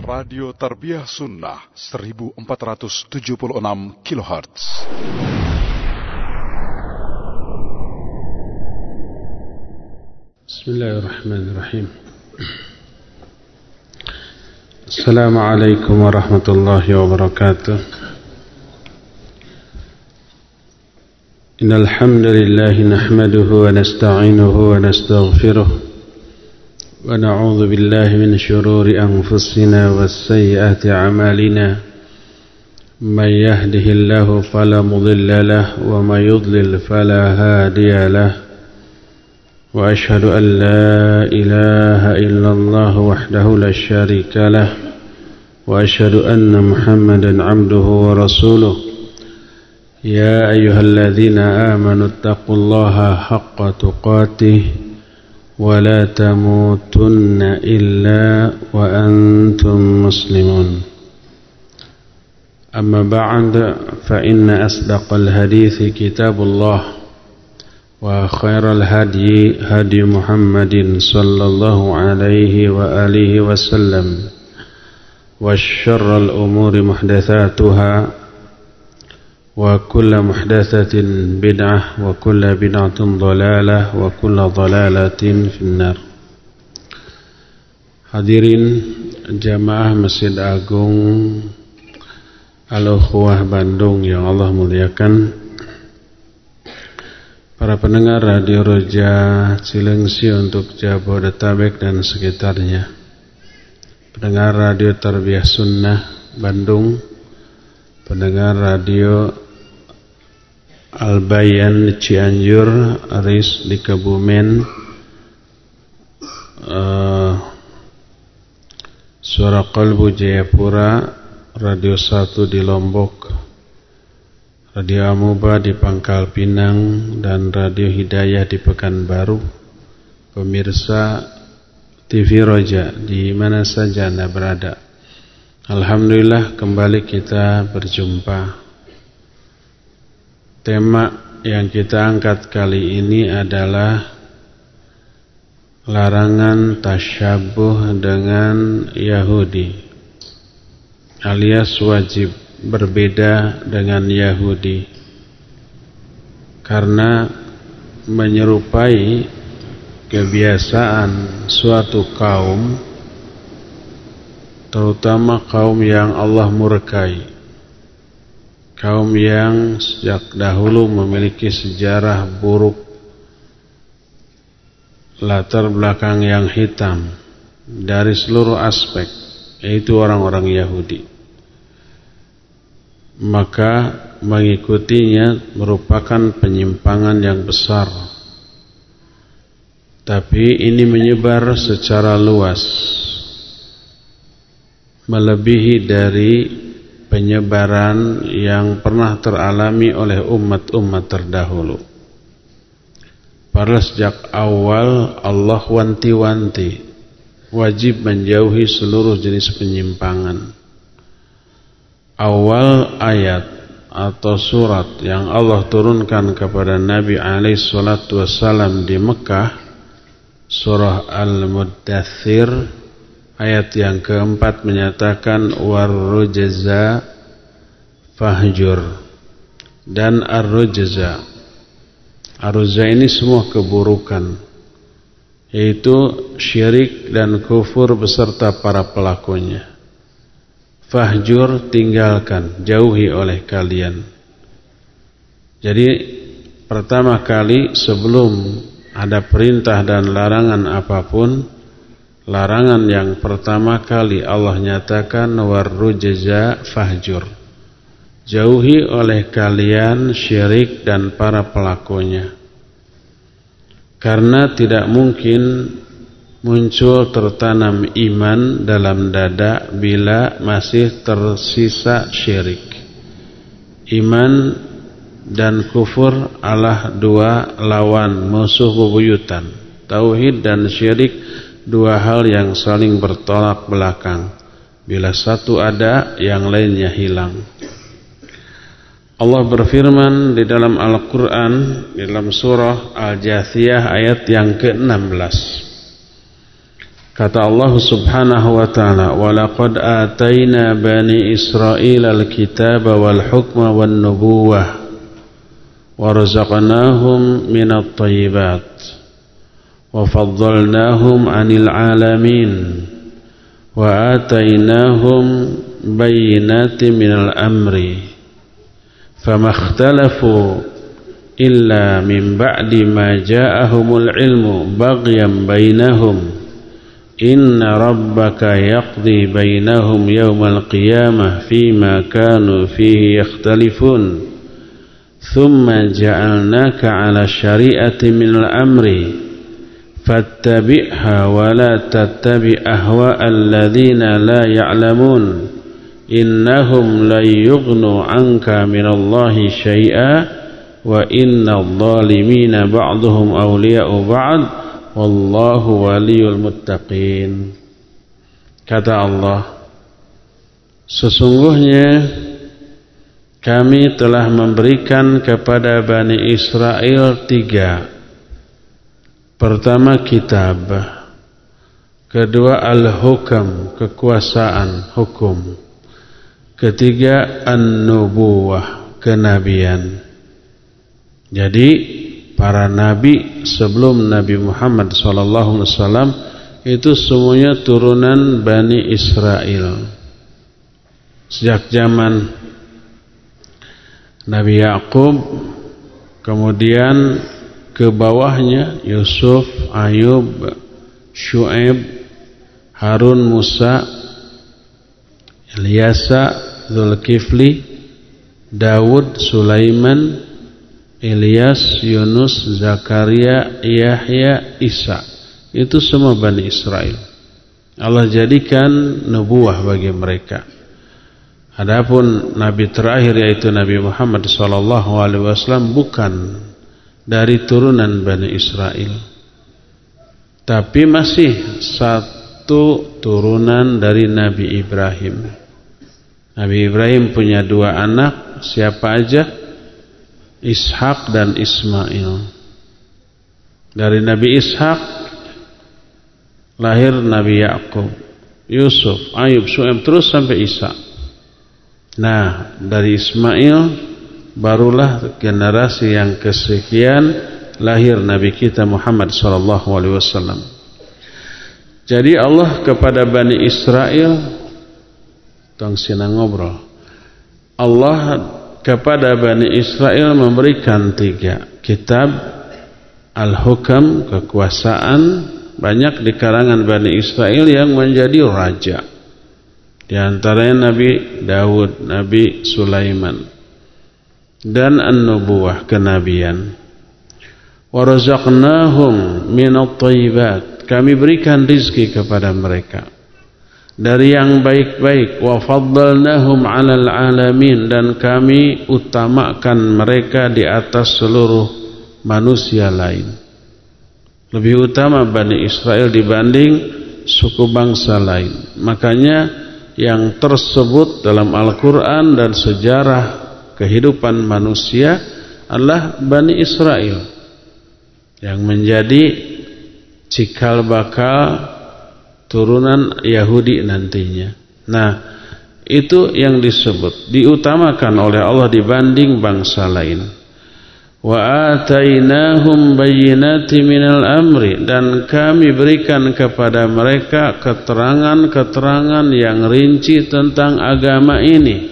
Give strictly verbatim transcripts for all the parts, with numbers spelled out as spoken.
Radio Tarbiyah Sunnah seribu empat ratus tujuh puluh enam kilohertz. Bismillahirrahmanirrahim. Assalamualaikum warahmatullahi wabarakatuh. Innal hamdalillah nahmaduhu wa nasta'inuhu wa nastaghfiruh. ونعوذ بالله من شرور أنفسنا وسيئات أعمالنا من يهده الله فلا مضل له ومن يضلل فلا هادي له وأشهد أن لا إله إلا الله وحده لا شريك له وأشهد أن محمدا عبده ورسوله يا أيها الذين آمنوا اتقوا الله حق تقاته ولا تموتن إلا وأنتم مسلمون أما بعد فإن أصدق الحديث كتاب الله وخير الهدي هدي محمد صلى الله عليه وآله وسلم وشر الأمور محدثاتها وكل محدثة بدعة وكل بدعة ضلالة وكل ضلالة في النار. Hadirin jamaah Masjid Agung Al-Ukhuwah Bandung yang Allah muliakan, para pendengar Radio Roja Cilengsi untuk Jabodetabek dan sekitarnya, pendengar Radio Tarbiyah Sunnah Bandung, pendengar Radio Al-Bayan Cianjur, Aris di Kebumen, uh, Suara Qalbu Jayapura, Radio satu di Lombok, Radio Amuba di Pangkal Pinang, dan Radio Hidayah di Pekanbaru. Pemirsa T V Roja di mana saja Anda berada, alhamdulillah kembali kita berjumpa. Tema yang kita angkat kali ini adalah larangan tasyabuh dengan Yahudi, alias wajib berbeda dengan Yahudi karena menyerupai kebiasaan suatu kaum, terutama kaum yang Allah murkai, kaum yang sejak dahulu memiliki sejarah buruk, latar belakang yang hitam dari seluruh aspek, yaitu orang-orang Yahudi. Maka mengikutinya merupakan penyimpangan yang besar. Tapi ini menyebar secara luas, melebihi dari penyebaran yang pernah teralami oleh umat-umat terdahulu. Padahal sejak awal Allah wanti-wanti wajib menjauhi seluruh jenis penyimpangan. Awal ayat atau surat yang Allah turunkan kepada Nabi alaihi salatu wassalam di Mekah, surah Al-Muddathir, ayat yang keempat menyatakan warrujza fahjur, dan arrujza. Arrujza ini semua keburukan, yaitu syirik dan kufur beserta para pelakunya. Fahjur, tinggalkan, jauhi oleh kalian. Jadi pertama kali sebelum ada perintah dan larangan apapun, larangan yang pertama kali Allah nyatakan warrujza fahjur, jauhi oleh kalian syirik dan para pelakunya. Karena tidak mungkin muncul tertanam iman dalam dada bila masih tersisa syirik. Iman dan kufur adalah dua lawan musuh bebuyutan. Tauhid dan syirik dua hal yang saling bertolak belakang. Bila satu ada, yang lainnya hilang. Allah berfirman di dalam Al-Quran, di dalam surah Al-Jathiyah ayat yang ke enam belas. Kata Allah Subhanahu wa ta'ala, "Wa laqad atayna bani Israila al-kitaba wal hukma wan nubuwah wa razaqnahum minat thayyibat wa faddalnahum 'anil 'alamin wa atainahum bayyinatin minal amri fama ikhtalafu illa min ba'di ma ja'ahumul ilmu baghyan bainahum inna rabbaka yaqdi bainahum yawmal qiyamah fima kanu fihi yakhtalifun thumma ja'alnaka 'ala syari'ati minal amri fattabi'ha wa la tattabi' ahwa'al ladzina la ya'lamun innahum la yughnu 'anka minallahi syai'a wa innadh dhalimina ba'dhum awliya'u ba'd wallahu waliyul muttaqin. Kata Allah, sesungguhnya kami telah memberikan kepada Bani Israel tiga. Pertama kitab, kedua al-hukam, kekuasaan, hukum, ketiga an-nubuwah, kenabian. Jadi para nabi sebelum Nabi Muhammad sallallahu alaihi wasallam itu semuanya turunan Bani Israel. Sejak zaman Nabi Yakub, kemudian ke bawahnya Yusuf, Ayub, Syuaib, Harun, Musa, Ilyasa, Zulkifli, Daud, Sulaiman, Ilyas, Yunus, Zakaria, Yahya, Isa. Itu semua Bani Israel. Allah jadikan nubuah bagi mereka. Adapun Nabi terakhir yaitu Nabi Muhammad sallallahu alaihi wasallam bukan dari turunan Bani Israel, tapi masih satu turunan dari Nabi Ibrahim. Nabi Ibrahim punya dua anak, siapa aja? Ishak dan Ismail. Dari Nabi Ishak lahir Nabi Yakub, Yusuf, Ayub, Syuaib, terus sampai Isa. Nah, dari Ismail barulah generasi yang kesekian lahir Nabi kita Muhammad sallallahu alaihi wasallam. Jadi Allah kepada Bani Israel, tong sina ngobrol. Allah kepada Bani Israel memberikan tiga kitab, al-hukam, kekuasaan. Banyak di kalangan Bani Israel yang menjadi raja, di antaranya Nabi Daud, Nabi Sulaiman. Dan an-nubuwah, kenabian. Wa razaqnahum minat thayyibat, kami berikan rizki kepada mereka dari yang baik-baik. Wa faddalnahum 'alal 'alamin, dan kami utamakan mereka di atas seluruh manusia lain. Lebih utama Bani Israel dibanding suku bangsa lain. Makanya yang tersebut dalam Al-Quran dan sejarah kehidupan manusia adalah Bani Israel yang menjadi cikal bakal turunan Yahudi nantinya. Nah, itu yang disebut diutamakan oleh Allah dibanding bangsa lain. Wa atainahum bayyinati minal amri, dan kami berikan kepada mereka keterangan-keterangan yang rinci tentang agama ini.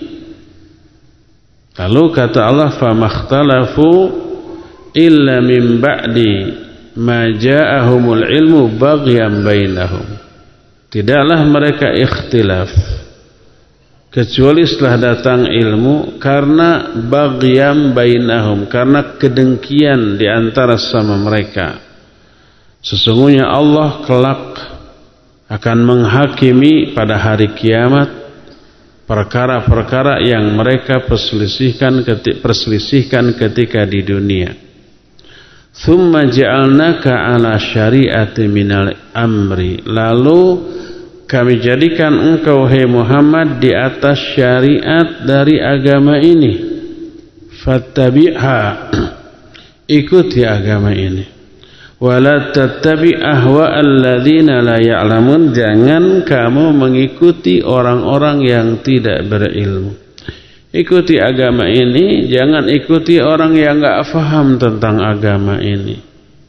Lalu kata Allah, famakhtalafu illa min ba'di ma ja'ahumul ilmu baghyan bainahum. Tidaklah mereka ikhtilaf kecuali setelah datang ilmu, karena baghyan bainahum, karena kedengkian di antara sama mereka. Sesungguhnya Allah kelak akan menghakimi pada hari kiamat perkara-perkara yang mereka perselisihkan ketika, perselisihkan ketika di dunia. Tsumma ja'alnaka 'ala syari'ati minal amri, lalu kami jadikan engkau, hai Muhammad, di atas syariat dari agama ini. Fattabi'ha, ikuti agama ini. Wala tattabi ahwa'al ladzina la ya'lamun, jangan kamu mengikuti orang-orang yang tidak berilmu. Ikuti agama ini, jangan ikuti orang yang enggak paham tentang agama ini.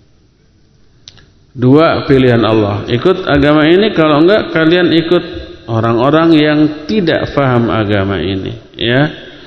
Dua pilihan Allah, ikut agama ini, kalau enggak kalian ikut orang-orang yang tidak paham agama ini, ya.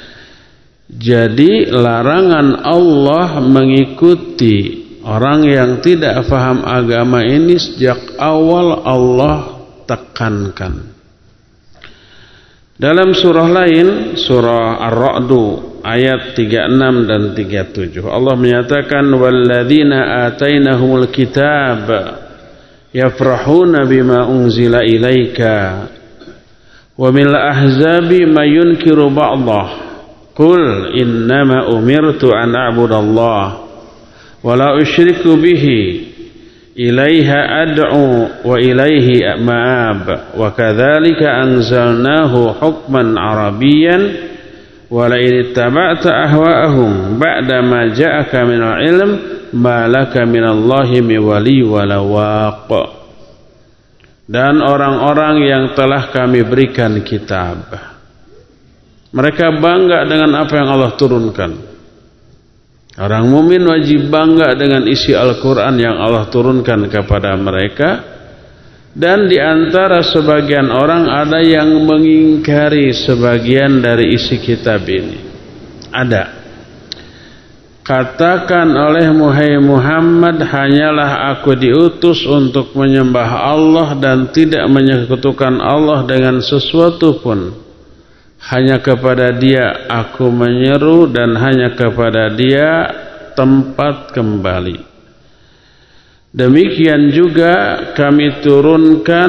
Jadi larangan Allah mengikuti orang yang tidak paham agama ini sejak awal Allah tekankan. Dalam surah lain, surah Ar-Ra'd ayat tiga puluh enam dan tiga puluh tujuh, Allah menyatakan walladzina atainahumul kitab yafrahuna bima unzila ilaika wa min al-ahzabi may yunkiru ba'dah qul innama umirtu an a'budallaha wala usyriku bihi ilaiha ad'u wa ilaihi ma'ab wa kadzalika anzalnahu hukman arabiyyan wa la in ittaba'ta ahwa'ahum ba'da ma ja'aka minal ilm ma laka minallahi min wali wala waq. Dan orang-orang yang telah kami berikan kitab, mereka bangga dengan apa yang Allah turunkan. Orang mukmin wajib bangga dengan isi Al-Quran yang Allah turunkan kepada mereka. Dan di antara sebagian orang ada yang mengingkari sebagian dari isi kitab ini. Ada. Katakan oleh Muhammad, hanyalah aku diutus untuk menyembah Allah dan tidak menyekutukan Allah dengan sesuatu pun. Hanya kepada Dia aku menyeru dan hanya kepada Dia tempat kembali. Demikian juga kami turunkan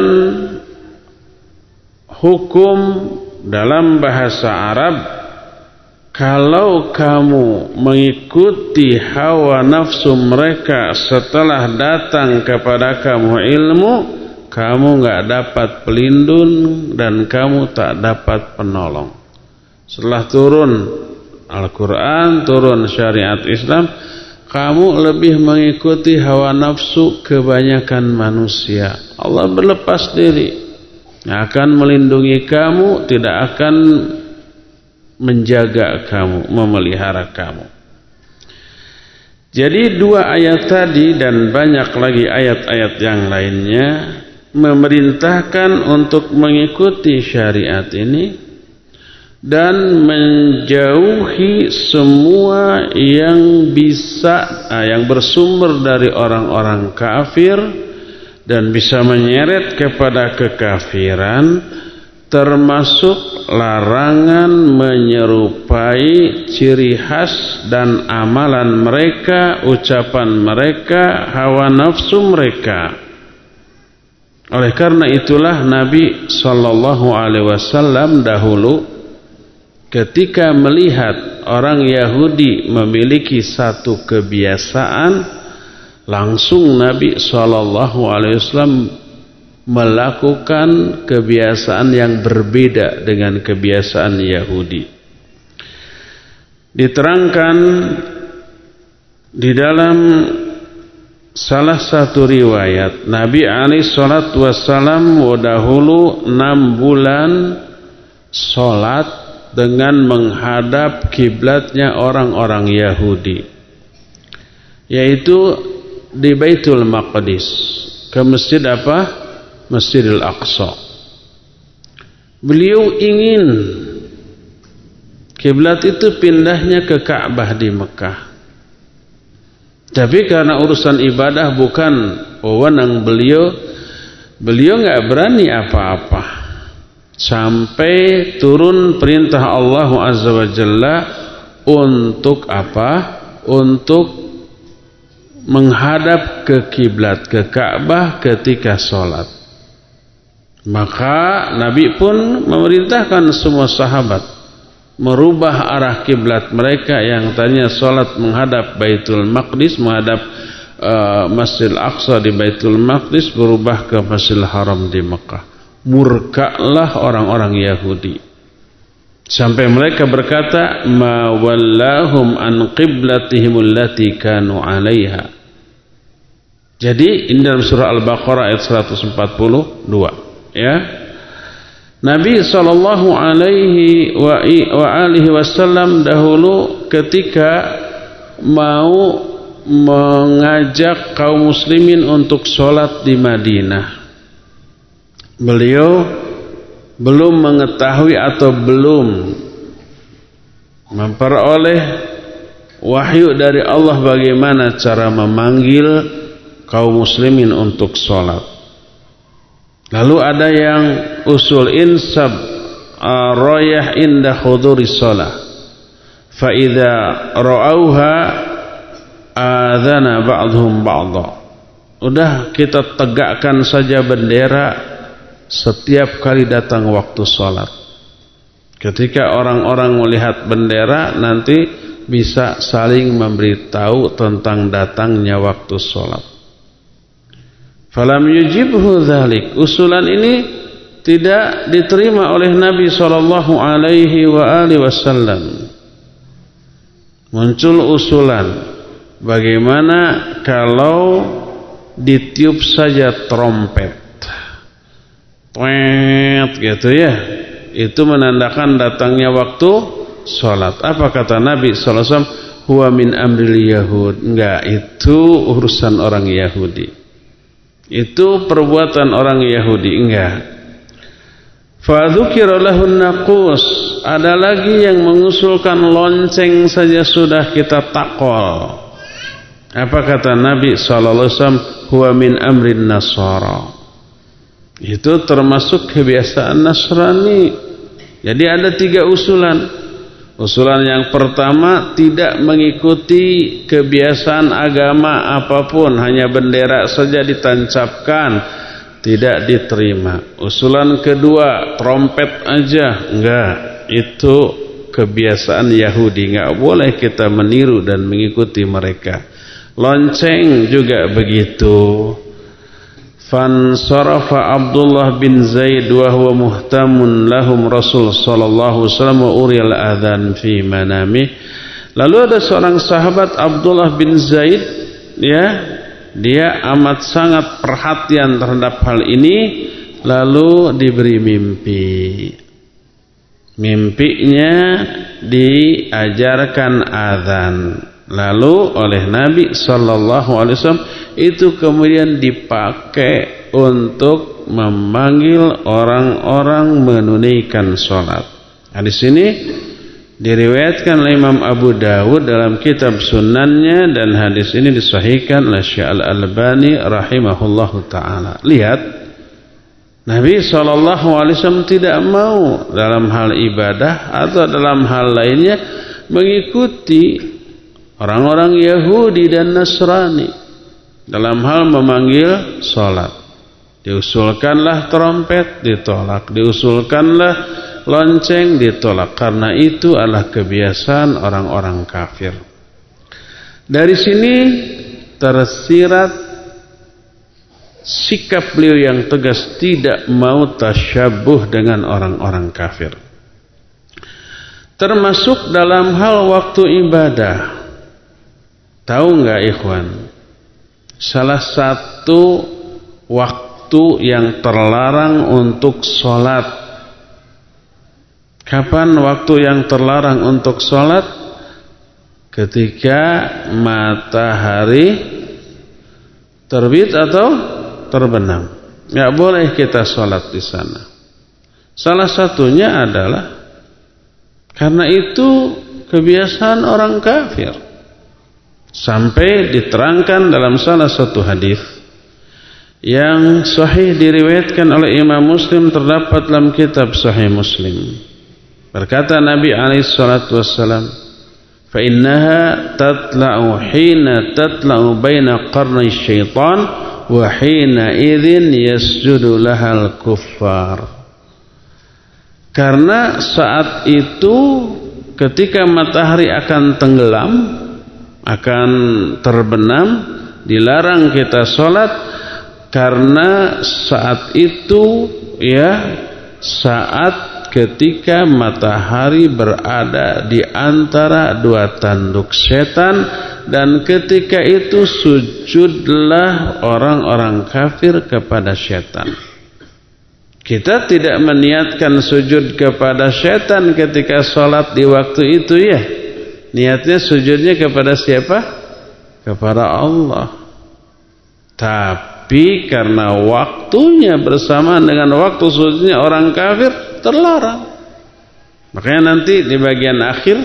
hukum dalam bahasa Arab. Kalau kamu mengikuti hawa nafsu mereka setelah datang kepada kamu ilmu, kamu enggak dapat pelindung dan kamu tak dapat penolong. Setelah turun Al-Quran, turun syariat Islam, kamu lebih mengikuti hawa nafsu kebanyakan manusia. Allah berlepas diri, akan melindungi kamu, tidak akan menjaga kamu, memelihara kamu. Jadi dua ayat tadi dan banyak lagi ayat-ayat yang lainnya memerintahkan untuk mengikuti syariat ini dan menjauhi semua yang bisa yang bersumber dari orang-orang kafir dan bisa menyeret kepada kekafiran, termasuk larangan menyerupai ciri khas dan amalan mereka, ucapan mereka, hawa nafsu mereka. Oleh karena itulah Nabi sallallahu alaihi wasallam dahulu ketika melihat orang Yahudi memiliki satu kebiasaan, langsung Nabi sallallahu alaihi wasallam melakukan kebiasaan yang berbeda dengan kebiasaan Yahudi. Diterangkan di dalam salah satu riwayat, Nabi alaihi salatu wassalam dahulu enam bulan sholat dengan menghadap kiblatnya orang-orang Yahudi, yaitu di Baitul Maqdis, ke masjid apa? Masjidil Aqsa. Beliau ingin kiblat itu pindahnya ke Ka'bah di Mekah. Tapi karena urusan ibadah bukan wewenang beliau, beliau enggak berani apa-apa. Sampai turun perintah Allah Azza wa Jalla untuk apa? Untuk menghadap ke kiblat, ke Ka'bah ketika sholat. Maka Nabi pun memerintahkan semua sahabat merubah arah kiblat mereka yang tadinya sholat menghadap Baitul Maqdis, menghadap uh, Masjidil Aqsa di Baitul Maqdis, berubah ke Masjidil Haram di Mekah. Murkalah orang-orang Yahudi sampai mereka berkata, ma wallahum an qiblatihim allati kanu 'alaiha. Jadi ini dalam surah Al-Baqarah ayat seratus empat puluh dua, ya. Nabi sallallahu alaihi wa alihi wasallam dahulu ketika mau mengajak kaum muslimin untuk sholat di Madinah, beliau belum mengetahui atau belum memperoleh wahyu dari Allah bagaimana cara memanggil kaum muslimin untuk sholat. Lalu ada yang usul insab rayah inda huduris shalah fa idza ra'auha adzana ba'dhum ba'dha. Udah kita tegakkan saja bendera setiap kali datang waktu salat. Ketika orang-orang melihat bendera nanti bisa saling memberitahu tentang datangnya waktu salat. Falam yujibhu dzalik. Usulan ini tidak diterima oleh Nabi sallallahu alaihi wa alihi wasallam. Muncul usulan, bagaimana kalau ditiup saja trompet, twet gitu ya, itu menandakan datangnya waktu sholat. Apa kata Nabi sallallahu alaihi wasallam? Huwa min amril yahud. Enggak, itu urusan orang Yahudi. Itu perbuatan orang Yahudi. Enggak. Fa dzukira lahun naqus. Ada lagi yang mengusulkan lonceng saja sudah kita takol. Apa kata Nabi sallallahu alaihi wasallam? Huwa min amrin nasara. Itu termasuk kebiasaan Nasrani. Jadi ada tiga usulan. Usulan yang pertama, tidak mengikuti kebiasaan agama apapun, hanya bendera saja ditancapkan, tidak diterima. Usulan kedua, trompet aja, enggak. Itu kebiasaan Yahudi, enggak boleh kita meniru dan mengikuti mereka. Lonceng juga begitu. Fansarafa Abdullah bin Zaid wa huwa muhtamun lahum Rasul sallallahu alaihi wasallam wa uriyal adzan fi manami. Lalu ada seorang sahabat Abdullah bin Zaid, ya, dia amat sangat perhatian terhadap hal ini, lalu diberi mimpi. Mimpinya diajarkan adzan. Lalu oleh Nabi sallallahu alaihi wasallam itu kemudian dipakai untuk memanggil orang-orang menunaikan sholat. Nah, di sini diriwayatkan oleh Imam Abu Dawud dalam kitab sunannya, dan hadis ini disahihkan oleh Syekh Al-Albani rahimahullahu taala. Lihat, Nabi sallallahu alaihi wasallam tidak mau dalam hal ibadah atau dalam hal lainnya mengikuti orang-orang Yahudi dan Nasrani dalam hal memanggil sholat. Diusulkanlah trompet, ditolak. Diusulkanlah lonceng, ditolak. Karena itu adalah kebiasaan orang-orang kafir. Dari sini tersirat sikap beliau yang tegas, tidak mau tasyabuh dengan orang-orang kafir. Termasuk dalam hal waktu ibadah. Tahu enggak ikhwan, salah satu waktu yang terlarang untuk sholat. Kapan waktu yang terlarang untuk sholat? Ketika matahari terbit atau terbenam. Enggak boleh kita sholat di sana. Salah satunya adalah karena itu kebiasaan orang kafir. Sampai diterangkan dalam salah satu hadis yang sahih diriwayatkan oleh Imam Muslim, terdapat dalam kitab Sahih Muslim. Berkata Nabi alaihi salatu wassalam, "Fa innaha tatla'u hina tatla'u baina qarnay syaitan wa hina idzin yasjudu lahal kuffar." Karena saat itu ketika matahari akan tenggelam, akan terbenam, dilarang kita sholat, karena saat itu ya saat saat ketika matahari berada di antara dua tanduk setan, dan ketika itu sujudlah orang-orang kafir kepada setan. Kita tidak meniatkan sujud kepada setan ketika sholat di waktu itu ya. Niatnya sujudnya kepada siapa? Kepada Allah. Tapi karena waktunya bersamaan dengan waktu sujudnya orang kafir, terlarang. Makanya nanti di bagian akhir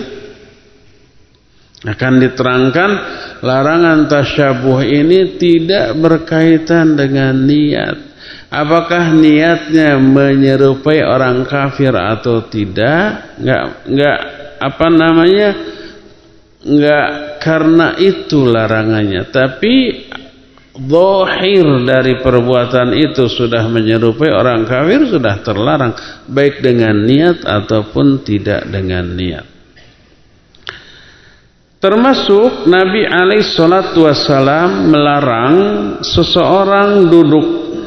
akan diterangkan larangan tasyabuh ini tidak berkaitan dengan niat. Apakah niatnya menyerupai orang kafir atau tidak? Enggak, enggak apa namanya? Enggak karena itu larangannya, tapi zahir dari perbuatan itu sudah menyerupai orang kafir, sudah terlarang, baik dengan niat ataupun tidak dengan niat. Termasuk Nabi alaihi salatu wassalam melarang seseorang duduk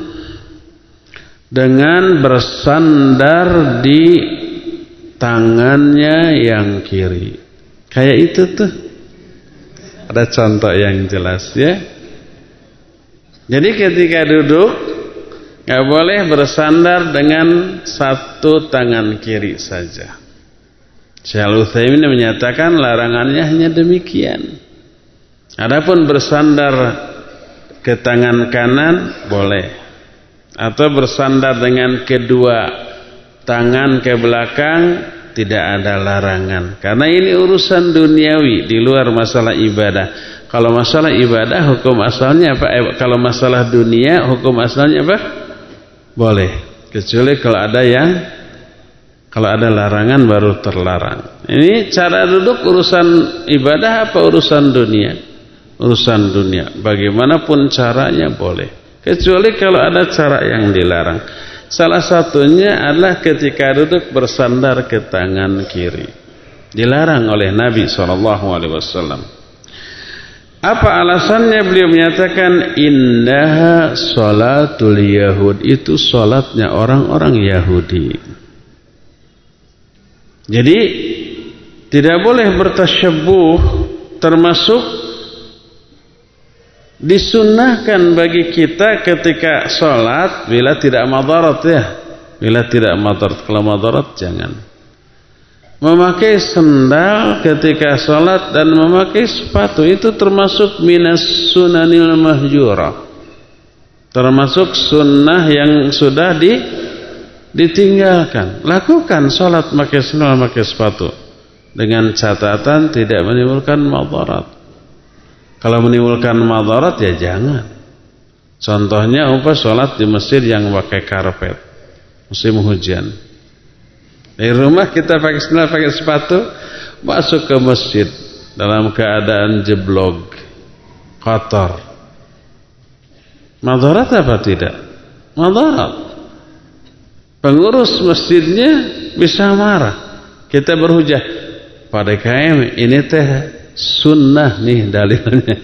dengan bersandar di tangannya yang kiri. Kayak itu tuh. Ada contoh yang jelas ya. Jadi ketika duduk gak boleh bersandar dengan satu tangan kiri saja. Syekh Al-Utsaimin menyatakan larangannya hanya demikian. Adapun bersandar ke tangan kanan boleh. Atau bersandar dengan kedua tangan ke belakang, tidak ada larangan. Karena ini urusan duniawi, di luar masalah ibadah. Kalau masalah ibadah hukum asalnya apa? Eh, kalau masalah dunia hukum asalnya apa? Boleh. Kecuali kalau ada yang kalau ada larangan baru terlarang. Ini cara duduk urusan ibadah apa urusan dunia? Urusan dunia. Bagaimanapun caranya boleh. Kecuali kalau ada cara yang dilarang. Salah satunya adalah ketika duduk bersandar ke tangan kiri. Dilarang oleh Nabi shallallahu alaihi wasallam. Apa alasannya? Beliau menyatakan innaha sholatul Yahud, itu sholatnya orang-orang Yahudi. Jadi tidak boleh bertasyabbuh, termasuk disunnahkan bagi kita ketika sholat bila tidak madarat ya. Bila tidak madarat, kalau madarat jangan. Memakai sendal ketika sholat dan memakai sepatu itu termasuk minas sunanil mahjurah. Termasuk sunnah yang sudah di, ditinggalkan. Lakukan sholat pakai sendal, pakai sepatu. Dengan catatan tidak menimbulkan madarat. Kalau menimbulkan madarat ya jangan. Contohnya umpah sholat di masjid yang pakai karpet musim hujan. Di rumah kita pakai sandal, pakai sepatu, masuk ke masjid dalam keadaan jeblok, kotor. Madarat apa tidak? Madarat. Pengurus masjidnya bisa marah. Kita berhujah, pada kami ini teh sunnah nih dalilnya.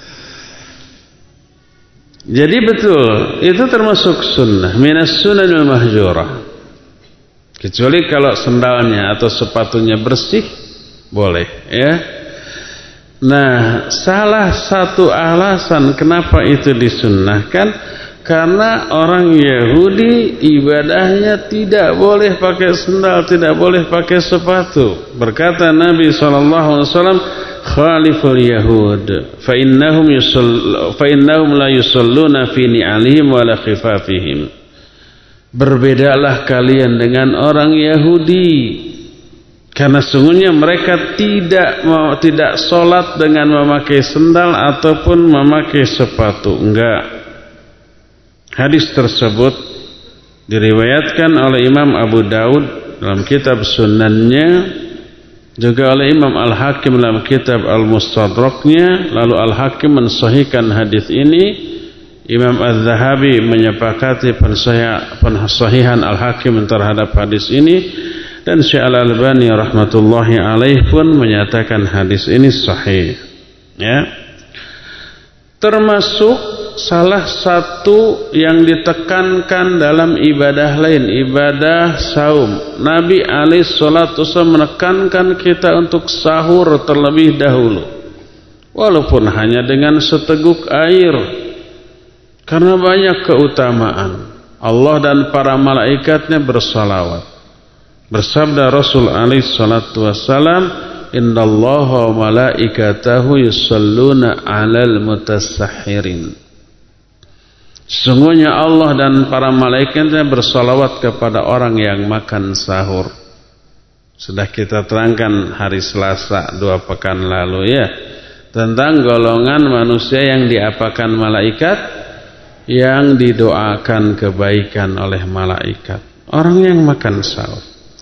Jadi betul, itu termasuk sunnah, minas sunanil mahjurah. Kecuali kalau sendalnya atau sepatunya bersih, boleh ya. Nah, salah satu alasan kenapa itu disunnahkan, karena orang Yahudi ibadahnya tidak boleh pakai sendal, tidak boleh pakai sepatu. Berkata Nabi shallallahu alaihi wasallam, khaliful yahud fa innahum yusallu fa innahum la yusalluna fi ni'alihim wa la khifafihim. Berbedalah kalian dengan orang Yahudi, karena sungguhnya mereka tidak mau, tidak sholat dengan memakai sendal ataupun memakai sepatu. Enggak. Hadis tersebut diriwayatkan oleh Imam Abu Daud dalam kitab Sunannya, juga oleh Imam Al-Hakim dalam kitab Al-Mustadraknya. Lalu Al-Hakim mensahihkan hadis ini. Imam Az-Zahabi menyepakati pensahihan Al-Hakim terhadap hadis ini, dan Syekh Al-Albani rahmatullahi alaih pun menyatakan hadis ini sahih. Ya. Termasuk salah satu yang ditekankan dalam ibadah lain, ibadah saum. Nabi alaihi salatu wasallam menekankan kita untuk sahur terlebih dahulu, walaupun hanya dengan seteguk air, karena banyak keutamaan. Allah dan para malaikatnya bersalawat. Bersabda Rasul alaihi salatu wasallam, innallaha wa malaikatahu yusalluna 'alal mutasahhirin. Sesungguhnya Allah dan para malaikatnya bersalawat kepada orang yang makan sahur. Sudah kita terangkan hari Selasa dua pekan lalu ya, tentang golongan manusia yang diapakan malaikat, yang didoakan kebaikan oleh malaikat, orang yang makan sahur.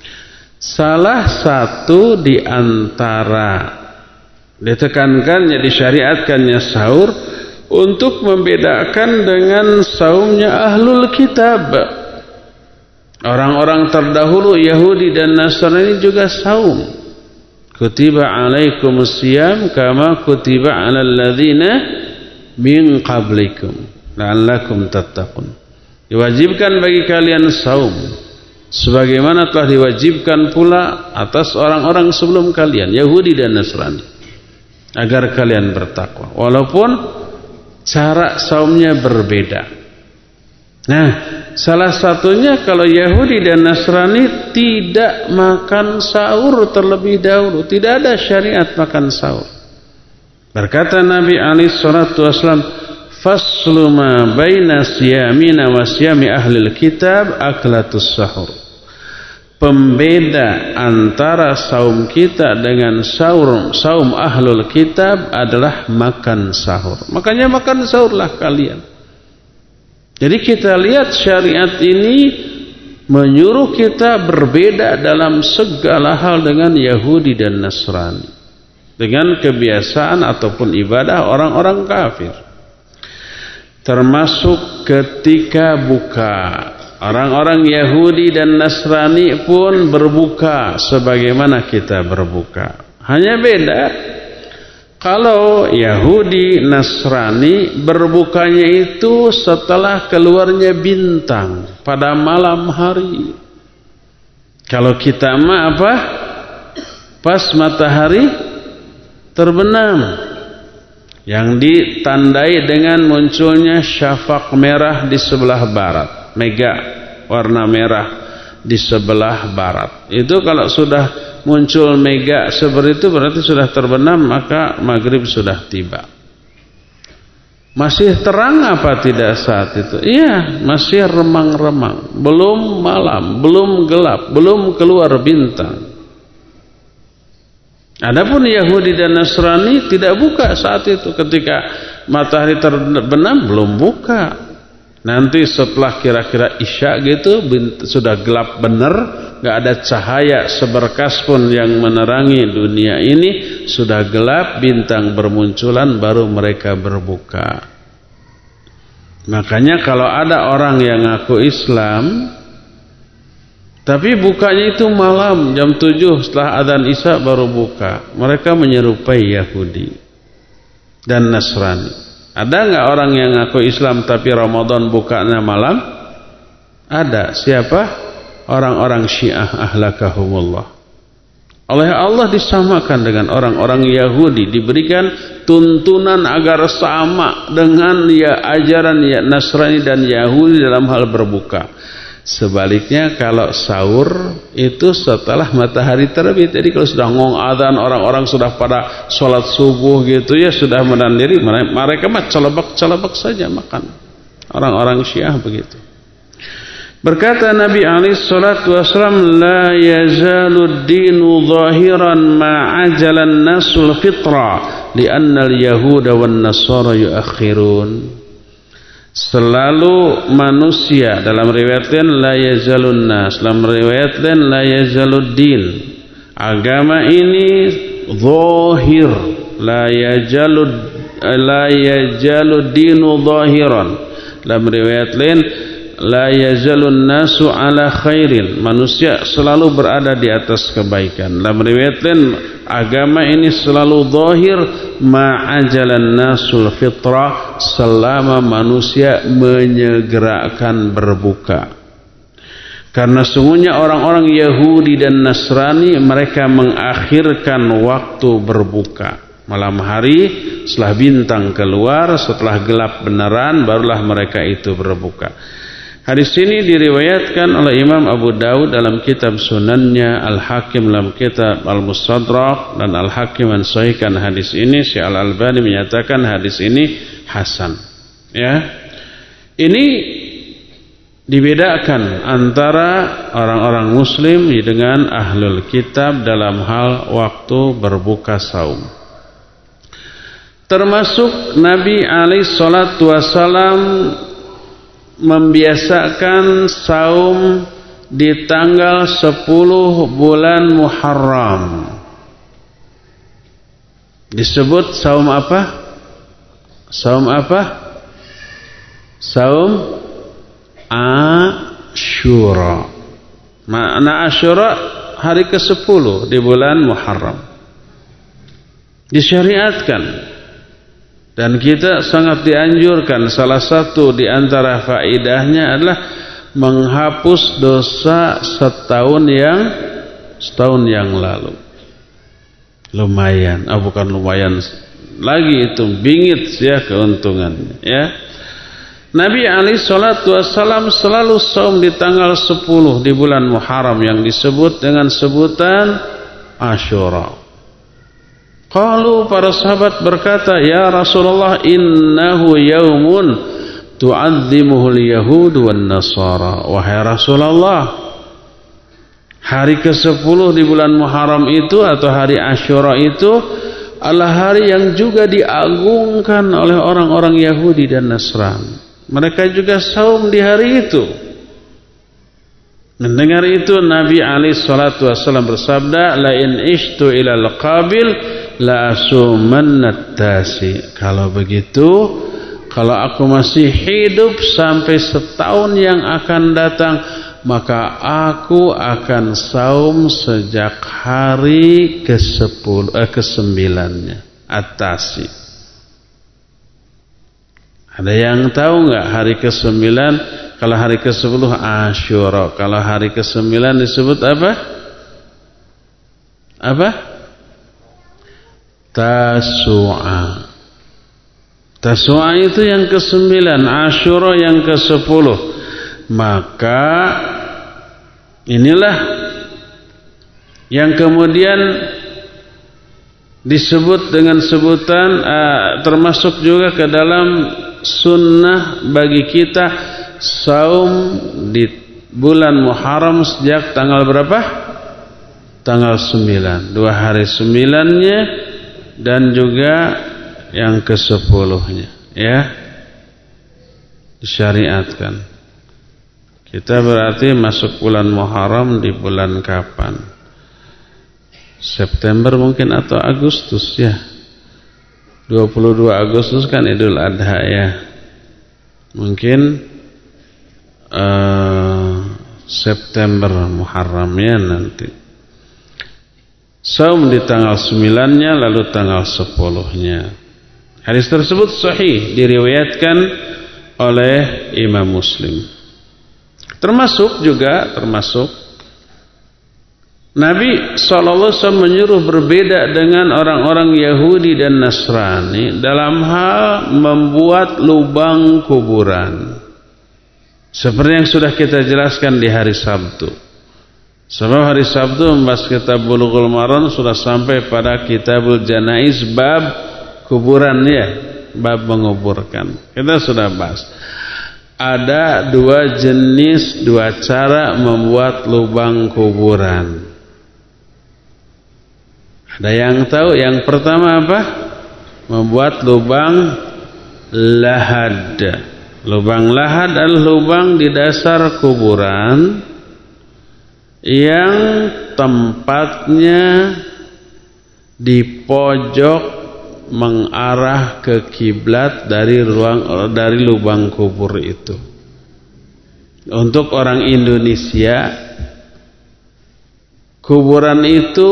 Salah satu di antara ditekankannya, disyariatkannya sahur untuk membedakan dengan saumnya ahlul kitab. Orang-orang terdahulu Yahudi dan Nasrani juga saum. Kutiba alaikumus siyam kama kutiba alal ladzina min qablikum la'allakum tattaqun. Diwajibkan bagi kalian saum sebagaimana telah diwajibkan pula atas orang-orang sebelum kalian, Yahudi dan Nasrani, agar kalian bertakwa, walaupun cara saumnya berbeda. Nah, salah satunya kalau Yahudi dan Nasrani tidak makan sahur terlebih dahulu, tidak ada syariat makan sahur. Berkata Nabi alaihi salatu wasallam, faslu ma baina siyamina wa siyami ahlil kitab aklatus sahur. Pembeda antara saum kita dengan saum saum ahlul kitab adalah makan sahur. Makanya makan sahurlah kalian. Jadi kita lihat syariat ini menyuruh kita berbeda dalam segala hal dengan Yahudi dan Nasrani, dengan kebiasaan ataupun ibadah orang-orang kafir. Termasuk ketika buka, orang-orang Yahudi dan Nasrani pun berbuka sebagaimana kita berbuka. Hanya beda, kalau Yahudi Nasrani berbukanya itu setelah keluarnya bintang pada malam hari. Kalau kita mah apa? Pas matahari terbenam, yang ditandai dengan munculnya syafaq merah di sebelah barat, mega warna merah di sebelah barat. Itu kalau sudah muncul mega seperti itu berarti sudah terbenam, maka maghrib sudah tiba. Masih terang apa tidak saat itu? Iya, masih remang-remang, belum malam, belum gelap, belum keluar bintang. Adapun Yahudi dan Nasrani tidak buka saat itu, ketika matahari terbenam belum buka. Nanti setelah kira-kira isya gitu sudah gelap benar, gak ada cahaya seberkas pun yang menerangi dunia ini, sudah gelap, bintang bermunculan, baru mereka berbuka. Makanya kalau ada orang yang ngaku Islam tapi bukanya itu malam jam tujuh setelah adzan Isya baru buka, mereka menyerupai Yahudi dan Nasrani. Ada nggak orang yang ngaku Islam tapi Ramadan bukanya malam? Ada. Siapa? Orang-orang Syiah ahlakahumullah. Oleh Allah disamakan dengan orang-orang Yahudi, diberikan tuntunan agar sama dengan ya ajaran ya Nasrani dan Yahudi dalam hal berbuka. Sebaliknya kalau sahur itu setelah matahari terbit. Jadi kalau sudah ngong adzan, orang-orang sudah pada sholat subuh gitu ya, sudah menahan diri, mereka mah celebek-celebek saja makan. Orang-orang Syiah begitu. Berkata Nabi alaihi salatu wasallam, la yazalud dinu zahiran ma'ajalan nasul fitra li'anna al-yahuda wan nasara yuakhirun. Selalu manusia, dalam riwayat lain la yazalun nas, dalam riwayat lain la yazalud din, agama ini zahir, la yajalud la yajalud dinu zahiran, dalam riwayat lain la yazalun nasu ala khairin, manusia selalu berada di atas kebaikan. Dalam riwayat lain, agama ini selalu zahir ma'ajalan nasul fitrah, selama manusia menyegerakan berbuka. Karena sungguhnya orang-orang Yahudi dan Nasrani, mereka mengakhirkan waktu berbuka. Malam hari setelah bintang keluar, setelah gelap beneran, barulah mereka itu berbuka. Hadis ini diriwayatkan oleh Imam Abu Dawud dalam kitab Sunannya, Al-Hakim dalam kitab Al-Mustadrak, dan Al-Hakim mensahihkan hadis ini. Syekh Al-Albani menyatakan hadis ini hasan. Ya, ini dibedakan antara orang-orang Muslim dengan Ahlul Kitab dalam hal waktu berbuka saum. Termasuk Nabi alaihi salatu wasalam membiasakan saum di tanggal sepuluh bulan Muharram. Disebut saum apa? Saum apa? Saum Asyura. Makna Asyura hari ke sepuluh di bulan Muharram. Disyariatkan. Dan kita sangat dianjurkan, salah satu di antara faedahnya adalah menghapus dosa setahun yang setahun yang lalu. Lumayan, ah bukan lumayan lagi, itu bingit ya keuntungannya ya. Nabi alaihi salatu wassalam selalu saum di tanggal sepuluh di bulan Muharram yang disebut dengan sebutan Asyura. Qalu, para sahabat berkata, ya Rasulullah, innahu yaumun tu'azzimuhul yahud wan nasara. Wahai Rasulullah, hari ke sepuluh di bulan Muharram itu atau hari Asyura itu adalah hari yang juga diagungkan oleh orang-orang Yahudi dan Nasrani. Mereka juga saum di hari itu. Mendengar itu Nabi alaihi salatu wasallam bersabda, la in ishtu ilal qabil la asumannat tasi. Kalau begitu, kalau aku masih hidup sampai setahun yang akan datang, maka aku akan saum sejak hari ke sepuluh eh, ke sembilannya, atasi. Ada yang tahu nggak hari ke sembilan? Kalau hari ke sepuluh Asyura, kalau hari ke sembilan disebut apa? Apa? Tasu'a. Tasu'a itu yang ke sembilan, Asyura yang ke sepuluh. Maka inilah yang kemudian disebut dengan sebutan uh, termasuk juga ke dalam sunnah bagi kita saum di bulan Muharram sejak tanggal berapa? Tanggal sembilan. Dua hari sembilannya dan juga yang ke sepuluhnya, ya, disyariatkan. Kita berarti masuk bulan Muharram di bulan kapan? September mungkin atau Agustus ya. dua puluh dua Agustus kan Idul Adha ya. Mungkin uh, September Muharramnya nanti. Saum di tanggal sembilannya lalu tanggal sepuluhnya. Hadis tersebut sahih, diriwayatkan oleh Imam Muslim. Termasuk juga termasuk Nabi shallallahu alaihi wasallam menyuruh berbeda dengan orang-orang Yahudi dan Nasrani dalam hal membuat lubang kuburan. Seperti yang sudah kita jelaskan di hari Sabtu. Sebab hari Sabtu membahas kitab Bulughul Maram sudah sampai pada kitabul Janaiz, bab kuburan ya, bab menguburkan. Kita sudah bahas. Ada dua jenis, dua cara membuat lubang kuburan. Ada yang tahu? Yang pertama apa? Membuat lubang lahad. Lubang lahad adalah lubang di dasar kuburan yang tempatnya di pojok mengarah ke kiblat dari ruang dari lubang kubur itu. Untuk orang Indonesia, kuburan itu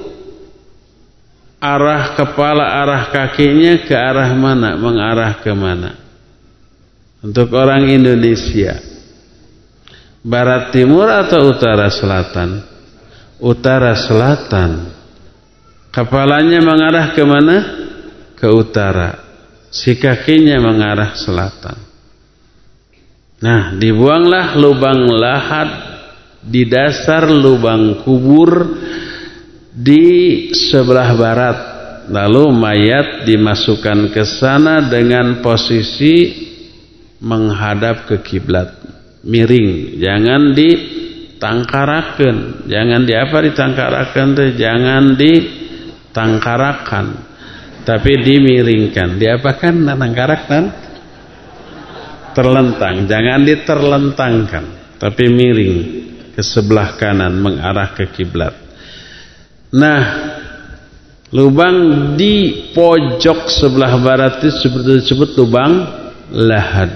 arah kepala, arah kakinya ke arah mana? Mengarah ke mana? Untuk orang Indonesia, barat timur atau utara selatan? Utara selatan. Kepalanya mengarah ke mana? Ke utara. Si kakinya mengarah selatan. Nah, dibuanglah lubang lahat di dasar lubang kubur di sebelah barat. Lalu mayat dimasukkan ke sana dengan posisi menghadap ke kiblat, miring, jangan ditangkarakan, jangan di apa ditangkarakan tuh, jangan ditangkarakan. Tapi dimiringkan. Diapakan? Tangkarakan? Terlentang. Jangan diterlentangkan, tapi miring ke sebelah kanan mengarah ke kiblat. Nah, lubang di pojok sebelah barat itu disebut lubang lahad.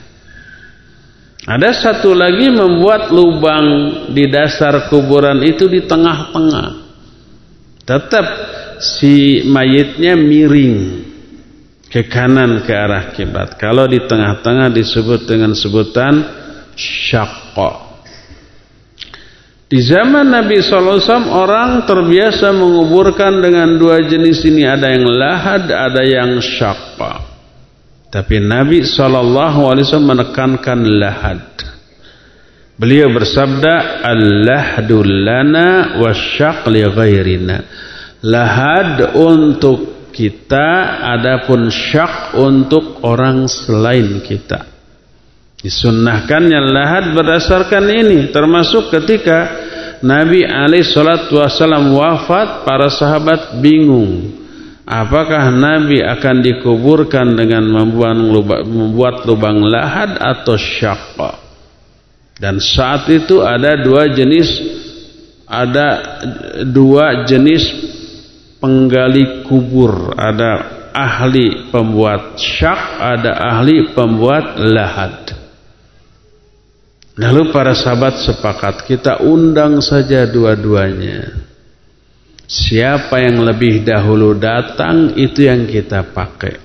Ada satu lagi membuat lubang di dasar kuburan itu di tengah-tengah. Tetap si mayitnya miring ke kanan ke arah kiblat. Kalau di tengah-tengah disebut dengan sebutan syaqqa. Di zaman Nabi sallallahu alaihi wasallam orang terbiasa menguburkan dengan dua jenis ini, ada yang lahad, ada yang syaqqa. Tapi Nabi sallallahu alaihi wasallam menekankan lahad. Beliau bersabda, "Al-lahdu lana wasyaq li ghairina." Lahad untuk kita, adapun syak untuk orang selain kita. Disunnahkannya lahad berdasarkan ini, termasuk ketika Nabi alaihi salatu wasallam wafat, para sahabat bingung. Apakah Nabi akan dikuburkan dengan membuat lubang, membuat lubang lahad atau syak? Dan saat itu ada dua jenis, ada dua jenis penggali kubur, ada ahli pembuat syak, ada ahli pembuat lahad. Lalu para sahabat sepakat, kita undang saja dua-duanya. Siapa yang lebih dahulu datang, itu yang kita pakai.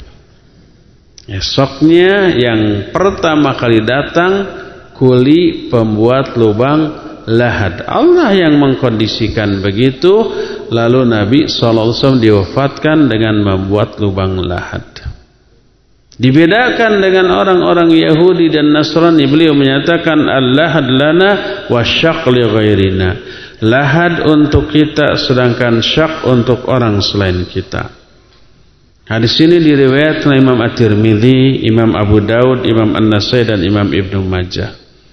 Esoknya yang pertama kali datang, kuli pembuat lubang lahad. Allah yang mengkondisikan begitu. Lalu Nabi sallallahu alaihi wasallam diwafatkan dengan membuat lubang lahad. Dibedakan dengan orang-orang Yahudi dan Nasrani, beliau menyatakan al-lahad lana wasyaq li ghairina. Lahad untuk kita, sedangkan syak untuk orang selain kita. Hadis ini diriwayatkan Imam At-Tirmidzi, Imam Abu Daud, Imam An-Nasai dan Imam Ibnu Majah.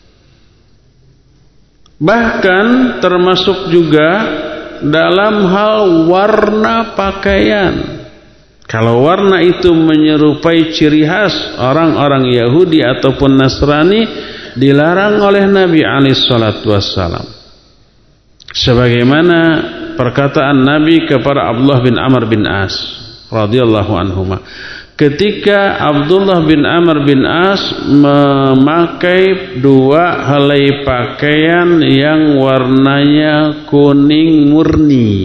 Bahkan termasuk juga dalam hal warna pakaian. Kalau warna itu menyerupai ciri khas orang-orang Yahudi ataupun Nasrani, dilarang oleh Nabi alaihi salatu wassalam. Sebagaimana perkataan Nabi kepada Abdullah bin Amr bin As radhiyallahu anhuma, ketika Abdullah bin Amr bin As memakai dua helai pakaian yang warnanya kuning murni,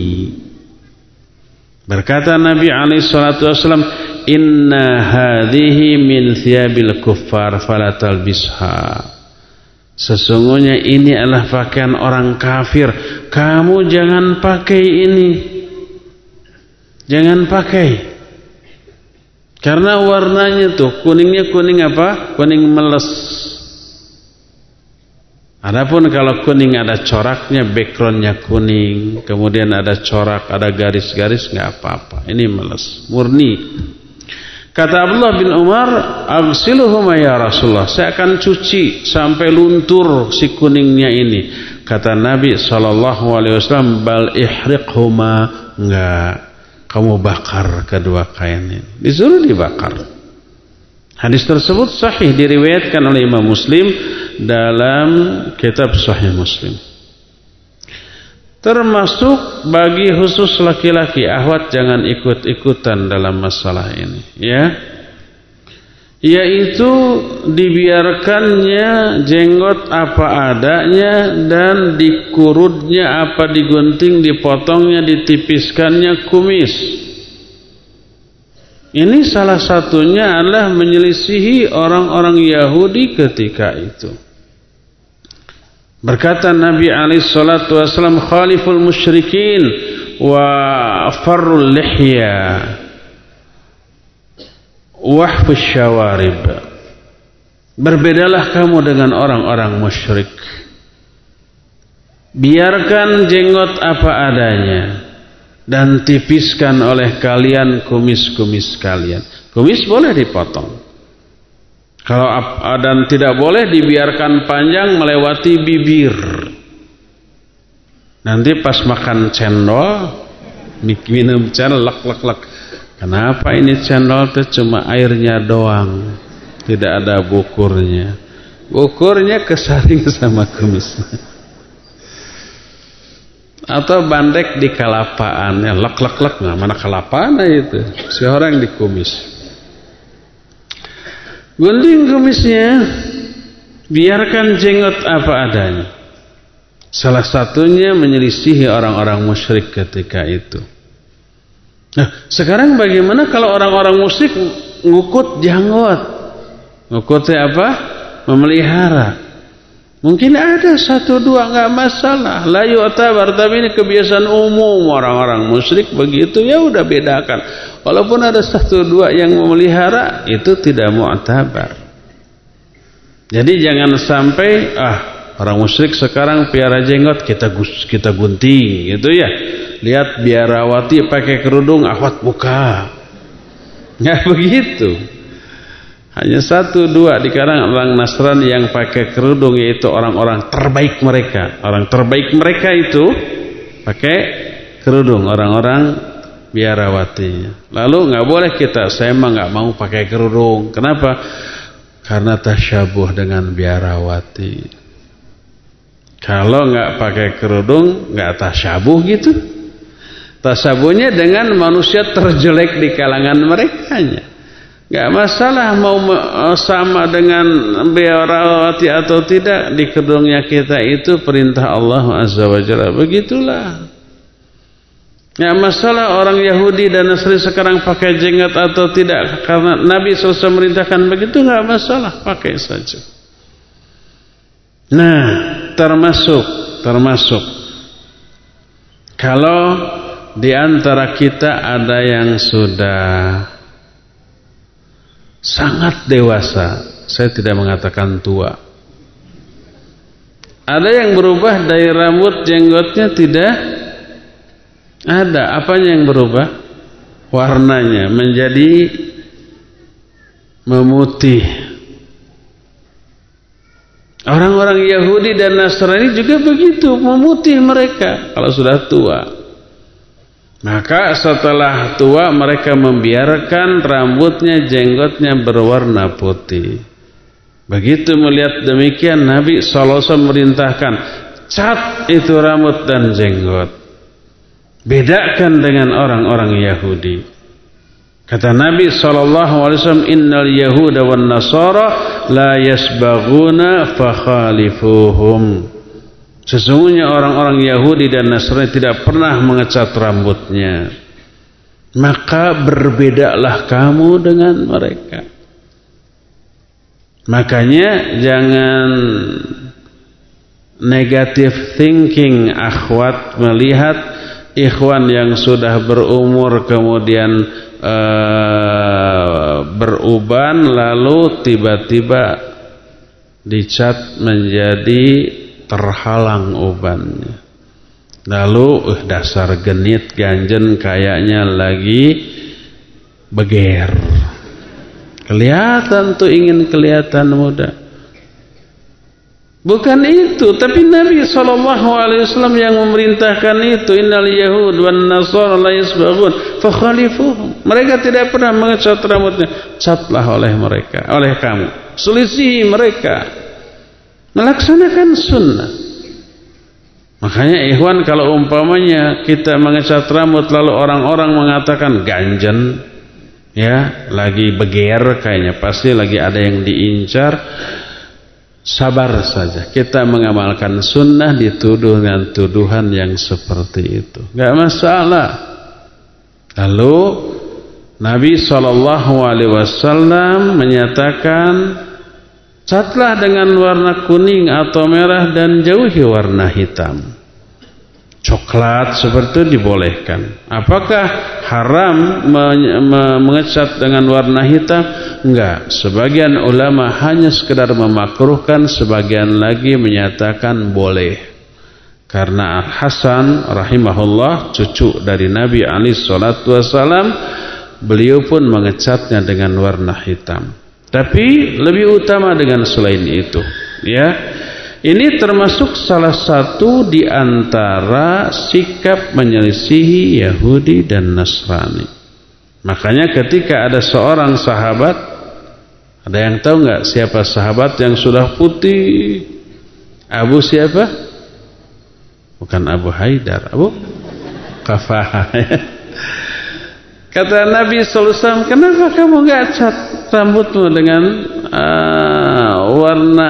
berkata Nabi alaihi salatu wasallam, "Inna hadhihi min thiyabil kuffar fala talbisha." Sesungguhnya ini adalah pakaian orang kafir, kamu jangan pakai ini. Jangan pakai. Karena warnanya tuh kuningnya kuning apa? Kuning meles. Adapun kalau kuning ada coraknya, backgroundnya kuning, kemudian ada corak, ada garis-garis, nggak apa-apa. Ini meles, murni. Kata Abdullah bin Umar, "Aghsiluhuma ya Rasulullah." Saya akan cuci sampai luntur si kuningnya ini. Kata Nabi sallallahu alaihi wasallam, "Bal ihriqhuma." Enggak, kamu bakar kedua kain ini. Disuruh dibakar. Hadis tersebut sahih, diriwayatkan oleh Imam Muslim dalam kitab Sahih Muslim. Termasuk bagi khusus laki-laki, ahwat jangan ikut-ikutan dalam masalah ini, ya. yaitu dibiarkannya jenggot apa adanya dan dikurutnya apa digunting, dipotongnya, ditipiskannya kumis. Ini salah satunya adalah menyelisihi orang-orang Yahudi ketika itu. Berkata Nabi alaihi salatu wasallam, khaliful musyrikin wa farrul lihya wahfus syawarib. Berbedalah kamu dengan orang-orang musyrik. Biarkan jenggot apa adanya dan tipiskan oleh kalian kumis-kumis kalian. Kumis boleh dipotong. Kalau dan tidak boleh dibiarkan panjang melewati bibir. Nanti pas makan cendol, minum cendol lek lek lek. Kenapa ini cendol itu cuma airnya doang, tidak ada bukurnya. Bukurnya kesaring sama kumisnya. Atau bandek di kelapaan, ya lek lek lek, nah mana kelapaan itu? Si orang di kumis. Gunting kumisnya, biarkan jenggot apa adanya. Salah satunya menyelisihi orang-orang musyrik ketika itu. Nah, sekarang bagaimana kalau orang-orang musyrik ngukut janggut? Ngukutnya apa? Memelihara. Mungkin ada satu dua nggak masalah. La yu'tabar, tapi ini kebiasaan umum orang-orang musyrik begitu, ya udah bedakan. Walaupun ada satu dua yang memelihara, itu tidak mu'tabar. Jadi jangan sampai ah orang musyrik sekarang piara jenggot kita kita gunting gitu ya. Lihat biarawati pakai kerudung, akhwat buka. Nggak begitu. Hanya satu dua di kalangan orang Nasrani yang pakai kerudung, yaitu orang-orang terbaik mereka. Orang terbaik mereka itu pakai kerudung, orang-orang biarawati. Lalu nggak boleh kita, saya mah nggak mau pakai kerudung. Kenapa? Karena tasyabuh dengan biarawati. Kalau nggak pakai kerudung, nggak tasyabuh gitu. Tasyabuhnya dengan manusia terjelek di kalangan merekanya. Gak masalah mau sama dengan biarawati atau tidak, di kerudungnya kita itu perintah Allah Azza wa Jalla. Begitulah. Gak masalah orang Yahudi dan Nasrani sekarang pakai jenggot atau tidak, karena Nabi shallallahu alaihi wasallam merintahkan begitu, gak masalah, pakai saja. Nah, termasuk termasuk kalau di antara kita ada yang sudah sangat dewasa, saya tidak mengatakan tua. Ada yang berubah dari rambut jenggotnya tidak ada. Apanya yang berubah? Warnanya menjadi memutih. Orang-orang Yahudi dan Nasrani juga begitu, memutih mereka kalau sudah tua. Maka setelah tua mereka membiarkan rambutnya, jenggotnya berwarna putih. Begitu melihat demikian, Nabi shallallahu alaihi wasallam merintahkan, cat itu rambut dan jenggot. Bedakan dengan orang-orang Yahudi. Kata Nabi shallallahu alaihi wasallam, innal yahuda wan nasara la yasbaghuna fakhalifuhum. Sesungguhnya orang-orang Yahudi dan Nasrani tidak pernah mengecat rambutnya. Maka berbedalah kamu dengan mereka. Makanya jangan negative thinking akhwat, melihat ikhwan yang sudah berumur kemudian uh, beruban lalu tiba-tiba dicat menjadi terhalang ubannya. Lalu uh, dasar genit ganjen kayaknya lagi beger. Kelihatan tuh ingin kelihatan muda. Bukan itu, tapi Nabi shallallahu alaihi wasallam yang memerintahkan itu. Innal yahud wan nasara la yasbaghun fakhalifuhum. Mereka tidak pernah mengecat rambutnya. Catlah oleh mereka, oleh kamu. Selisihi mereka. Melaksanakan sunnah. Makanya ikhwan, kalau umpamanya kita mengecat rambut lalu orang-orang mengatakan ganjen, ya, lagi beger kayaknya, pasti lagi ada yang diincar. Sabar saja, kita mengamalkan sunnah dituduh dengan tuduhan yang seperti itu, gak masalah. Lalu Nabi shallallahu alaihi wasallam menyatakan, catlah dengan warna kuning atau merah dan jauhi warna hitam. Coklat seperti itu dibolehkan. Apakah haram mengecat dengan warna hitam? Enggak. Sebagian ulama hanya sekedar memakruhkan, sebagian lagi menyatakan boleh. Karena Al-Hasan rahimahullah, cucu dari Nabi alaihi salatu wasallam, beliau pun mengecatnya dengan warna hitam. Tapi lebih utama dengan selain itu, ya. Ini termasuk salah satu di antara sikap menyelisihi Yahudi dan Nasrani. Makanya ketika ada seorang sahabat, ada yang tahu nggak siapa sahabat yang sudah putih? Abu siapa? Bukan Abu Haidar, Abu Qafah. Kata Nabi shallallahu alaihi wasallam, kenapa kamu nggak cat rambutmu dengan uh, warna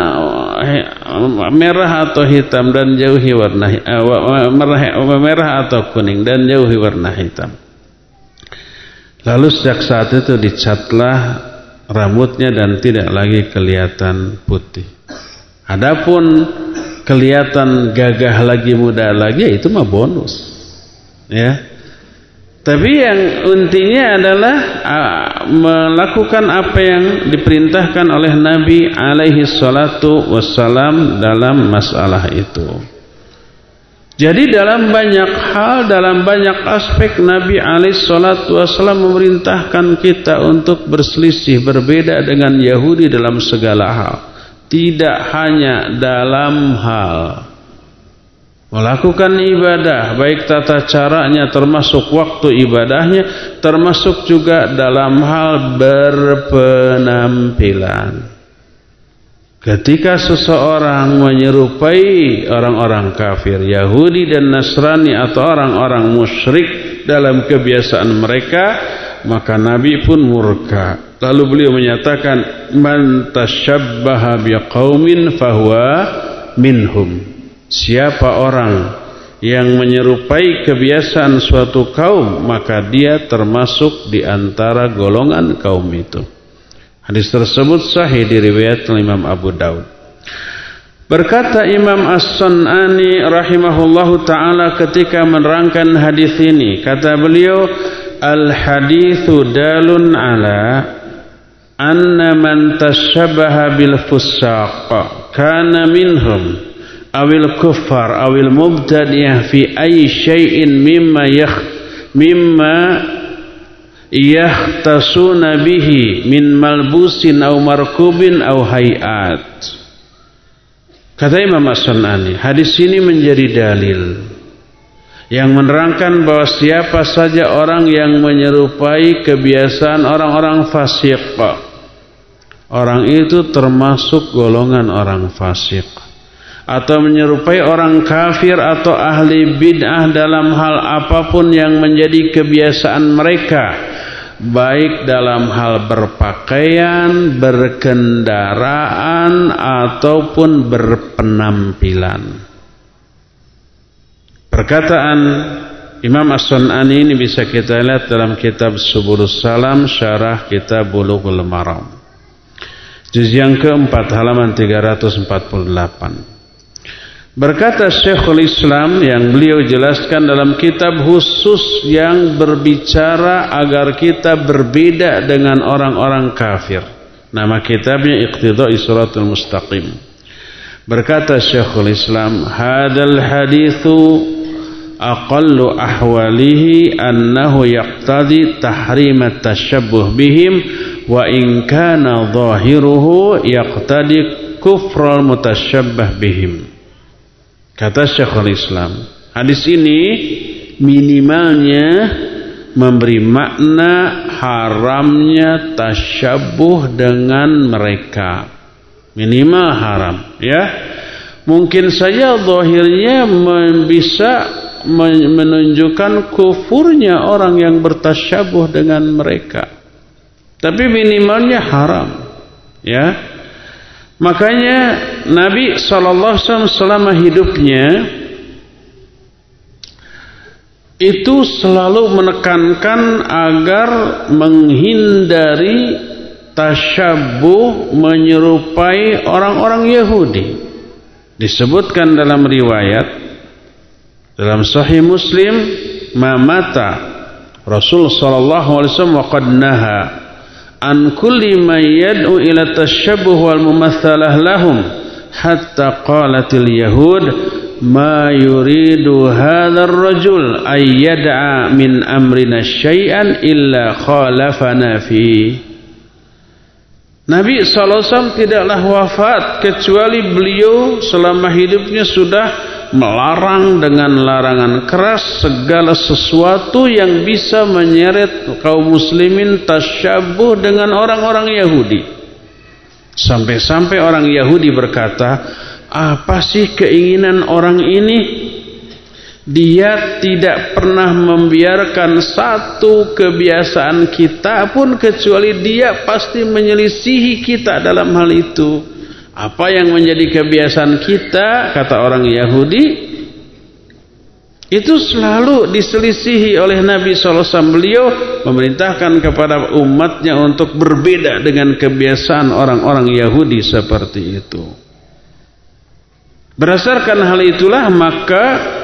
merah atau hitam dan jauhi warna uh, merah, merah atau kuning dan jauhi warna hitam? Lalu sejak saat itu dicatlah rambutnya dan tidak lagi kelihatan putih. Adapun kelihatan gagah lagi, muda lagi, itu mah bonus, ya. Tapi yang intinya adalah uh, melakukan apa yang diperintahkan oleh Nabi alaihi salatu wassalam dalam masalah itu. Jadi dalam banyak hal, dalam banyak aspek, Nabi alaihi salatu wassalam memerintahkan kita untuk berselisih, berbeda dengan Yahudi dalam segala hal. Tidak hanya dalam hal melakukan ibadah, baik tata caranya termasuk waktu ibadahnya, termasuk juga dalam hal berpenampilan. Ketika seseorang menyerupai orang-orang kafir, Yahudi dan Nasrani atau orang-orang musyrik dalam kebiasaan mereka, maka Nabi pun murka. Lalu beliau menyatakan, man tashabbaha biqaumin fahuwa minhum. Siapa orang yang menyerupai kebiasaan suatu kaum, maka dia termasuk di antara golongan kaum itu. Hadis tersebut sahih diriwayatkan Imam Abu Daud. Berkata Imam As-Sun'ani rahimahullahu ta'ala ketika menerangkan hadis ini, kata beliau, al-hadithu dalun ala anna man tashabbaha bil fussaq kana minhum awil kuffar awil mubtadi'ah fi ayyi syai'in mimma yakh mimma yahtasuna bihi min malbusin aw markubin aw hayat. Kata Imam As-Sun'ani, hadis ini menjadi dalil yang menerangkan bahwa siapa saja orang yang menyerupai kebiasaan orang-orang fasik, orang itu termasuk golongan orang fasik, atau menyerupai orang kafir atau ahli bid'ah dalam hal apapun yang menjadi kebiasaan mereka, baik dalam hal berpakaian, berkendaraan, ataupun berpenampilan. Perkataan Imam As-Sun'ani ini bisa kita lihat dalam kitab Subulus Salam, syarah kitab Bulughul Maram, juz yang keempat, halaman tiga ratus empat puluh delapan. Berkata Syekhul Islam yang beliau jelaskan dalam kitab khusus yang berbicara agar kita berbeda dengan orang-orang kafir. Nama kitabnya Iqtidai Shiratal Mustaqim. Berkata Syekhul Islam, hadal hadithu aqallu ahwalihi annahu yaqtadi tahrimat tashabbuh bihim wa in kana zahiruhu yaqtadi kufral mutasyabbah bihim. Kata Syekhul Islam, hadis ini minimalnya memberi makna haramnya tasyabuh dengan mereka. Minimal haram, ya. Mungkin saja zahirnya bisa menunjukkan kufurnya orang yang bertasyabuh dengan mereka. tapi minimalnya haram. Ya, makanya Nabi shallallahu alaihi wasallam selama hidupnya itu selalu menekankan agar menghindari tasyabbuh menyerupai orang-orang Yahudi. Disebutkan dalam riwayat dalam Sahih Muslim, ma mata Rasul sallallahu alaihi wasallam wa qad naha an kulli man yad'u ila tasyabbuh wal mumatsalah lahum hatta qalatil yahud ma yuridu hadzal rajul ay yad'a min amrina syai'an illa khalafana fi. Nabi shallallahu alaihi wasallam tidaklah wafat kecuali beliau selama hidupnya sudah melarang dengan larangan keras segala sesuatu yang bisa menyeret kaum muslimin tasyabbuh dengan orang-orang Yahudi. Sampai-sampai orang Yahudi berkata, apa sih keinginan orang ini? Dia tidak pernah membiarkan satu kebiasaan kita pun kecuali dia pasti menyelisihi kita dalam hal itu. Apa yang menjadi kebiasaan kita, kata orang Yahudi, itu selalu diselisihi oleh Nabi shallallahu alaihi wasallam. Beliau memerintahkan kepada umatnya untuk berbeda dengan kebiasaan orang-orang Yahudi seperti itu. Berdasarkan hal itulah maka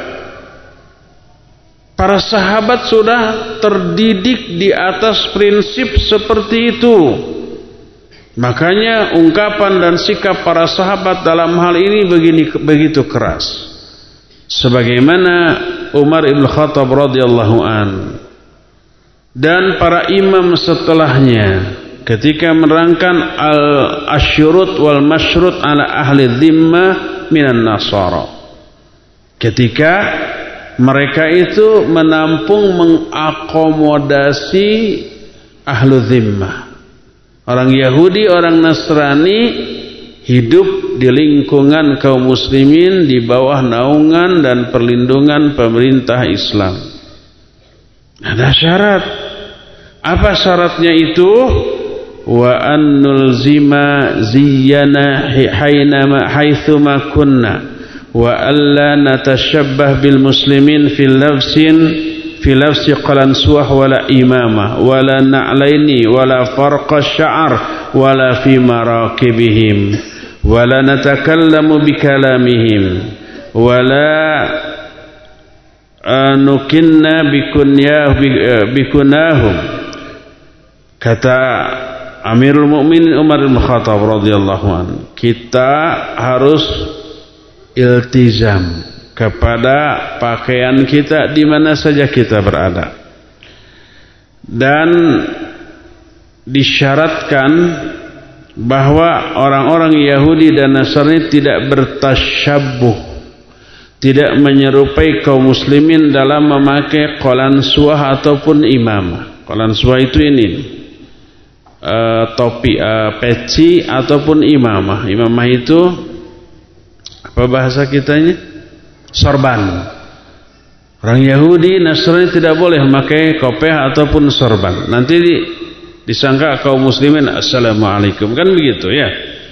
para sahabat sudah terdidik di atas prinsip seperti itu. Makanya ungkapan dan sikap para sahabat dalam hal ini begini, begitu keras. Sebagaimana Umar ibn Khattab radhiyallahu an dan para imam setelahnya ketika menerangkan al-asyurut wal masyrut ala ahli dhimmah minan nasara. Ketika mereka itu menampung mengakomodasi ahlu dhimmah, orang Yahudi, orang Nasrani hidup di lingkungan kaum muslimin di bawah naungan dan perlindungan pemerintah Islam. Ada syarat. Apa syaratnya itu? Wa annul zima ziyana hainama haitsuma kunna wa alla natashabbah bil muslimin fil lafsin fi lafsi qalansuah wala imama wala na'laini wala farqa sya'ar wala fi marakibihim wala natakallamu bikalamihim wala nukinna bikunyah bikunahum. Kata Amirul Mukminin Umar bin Khattab radhiyallahu anhu, kita harus iltizam kepada pakaian kita di mana saja kita berada, dan disyaratkan bahwa orang-orang Yahudi dan Nasrani tidak bertasyabbuh, tidak menyerupai kaum muslimin dalam memakai qalansuah ataupun imamah. Qalansuah itu ini uh, topi, uh, peci ataupun imamah. Imamah itu apa bahasa kitanya? Sorban. Orang Yahudi, Nasrani tidak boleh memakai kopeh ataupun sorban. Nanti di, disangka kaum muslimin assalamualaikum, kan begitu ya.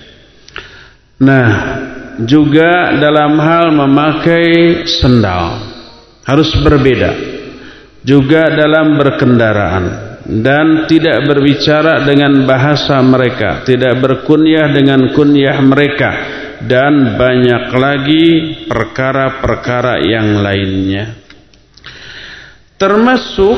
Nah, juga dalam hal memakai sendal harus berbeda. Juga dalam berkendaraan, dan tidak berbicara dengan bahasa mereka, tidak berkunyah dengan kunyah mereka, dan banyak lagi perkara-perkara yang lainnya. Termasuk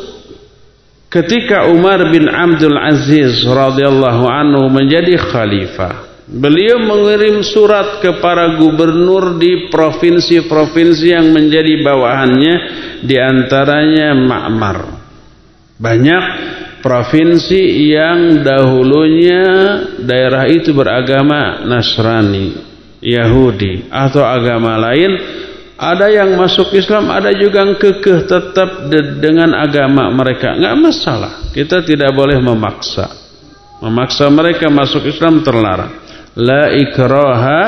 ketika Umar bin Abdul Aziz radhiyallahu anhu menjadi khalifah, beliau mengirim surat kepada gubernur di provinsi-provinsi yang menjadi bawahannya, di antaranya Ma'mar. Banyak provinsi yang dahulunya daerah itu beragama Nasrani, Yahudi atau agama lain, ada yang masuk Islam, ada juga yang kekeh tetap de dengan agama mereka. Enggak masalah, kita tidak boleh memaksa. Memaksa mereka masuk Islam terlarang. La ikraha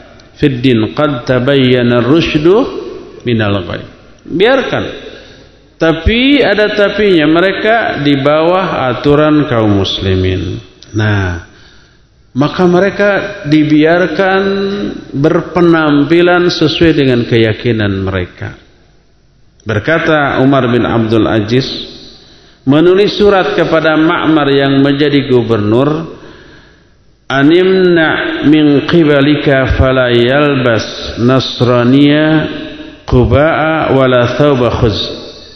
fid din qad tabayyana ar-rusydu minal ghayy. Biarkan Tapi ada tapinya, mereka di bawah aturan kaum muslimin. Nah, maka mereka dibiarkan berpenampilan sesuai dengan keyakinan mereka. Berkata Umar bin Abdul Aziz, menulis surat kepada Ma'mar yang menjadi gubernur, animna min qibalika fala yalbas nasraniya quba'a wala thawba khuz.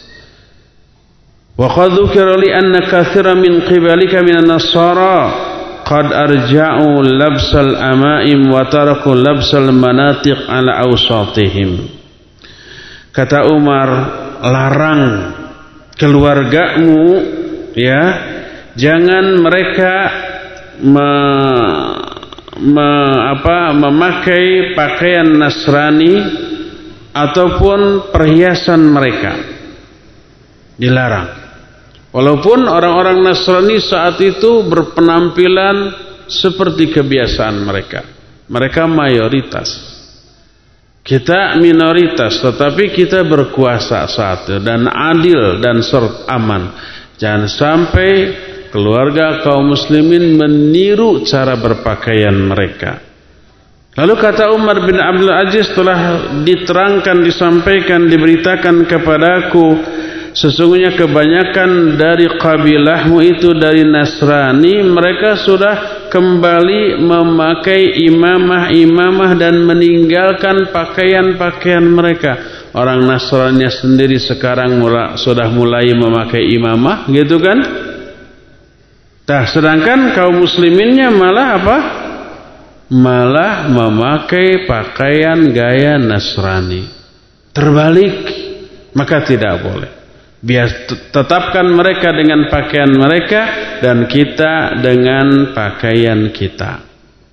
Wa qad dhukira li anna katsiran min qibalika min an-nasara qad arja'u labsal ama'im wa taraku labsal manatiq ala awsatihim. Kata Umar, larang keluargamu, ya, jangan mereka me, me, apa, memakai pakaian Nasrani ataupun perhiasan mereka. Dilarang. Walaupun orang-orang Nasrani saat itu berpenampilan seperti kebiasaan mereka. Mereka mayoritas. Kita minoritas, tetapi kita berkuasa saat itu dan adil dan sert aman. Jangan sampai keluarga kaum muslimin meniru cara berpakaian mereka. Lalu kata Umar bin Abdul Aziz, telah diterangkan, disampaikan, diberitakan kepadaku, sesungguhnya kebanyakan dari kabilahmu itu dari Nasrani, mereka sudah kembali memakai imamah-imamah dan meninggalkan pakaian-pakaian mereka. Orang Nasrani sendiri sekarang mula, sudah mulai memakai imamah, gitu kan? Nah, sedangkan kaum musliminnya malah apa? Malah memakai pakaian gaya Nasrani. Terbalik, maka tidak boleh. Biar tetapkan mereka dengan pakaian mereka dan kita dengan pakaian kita.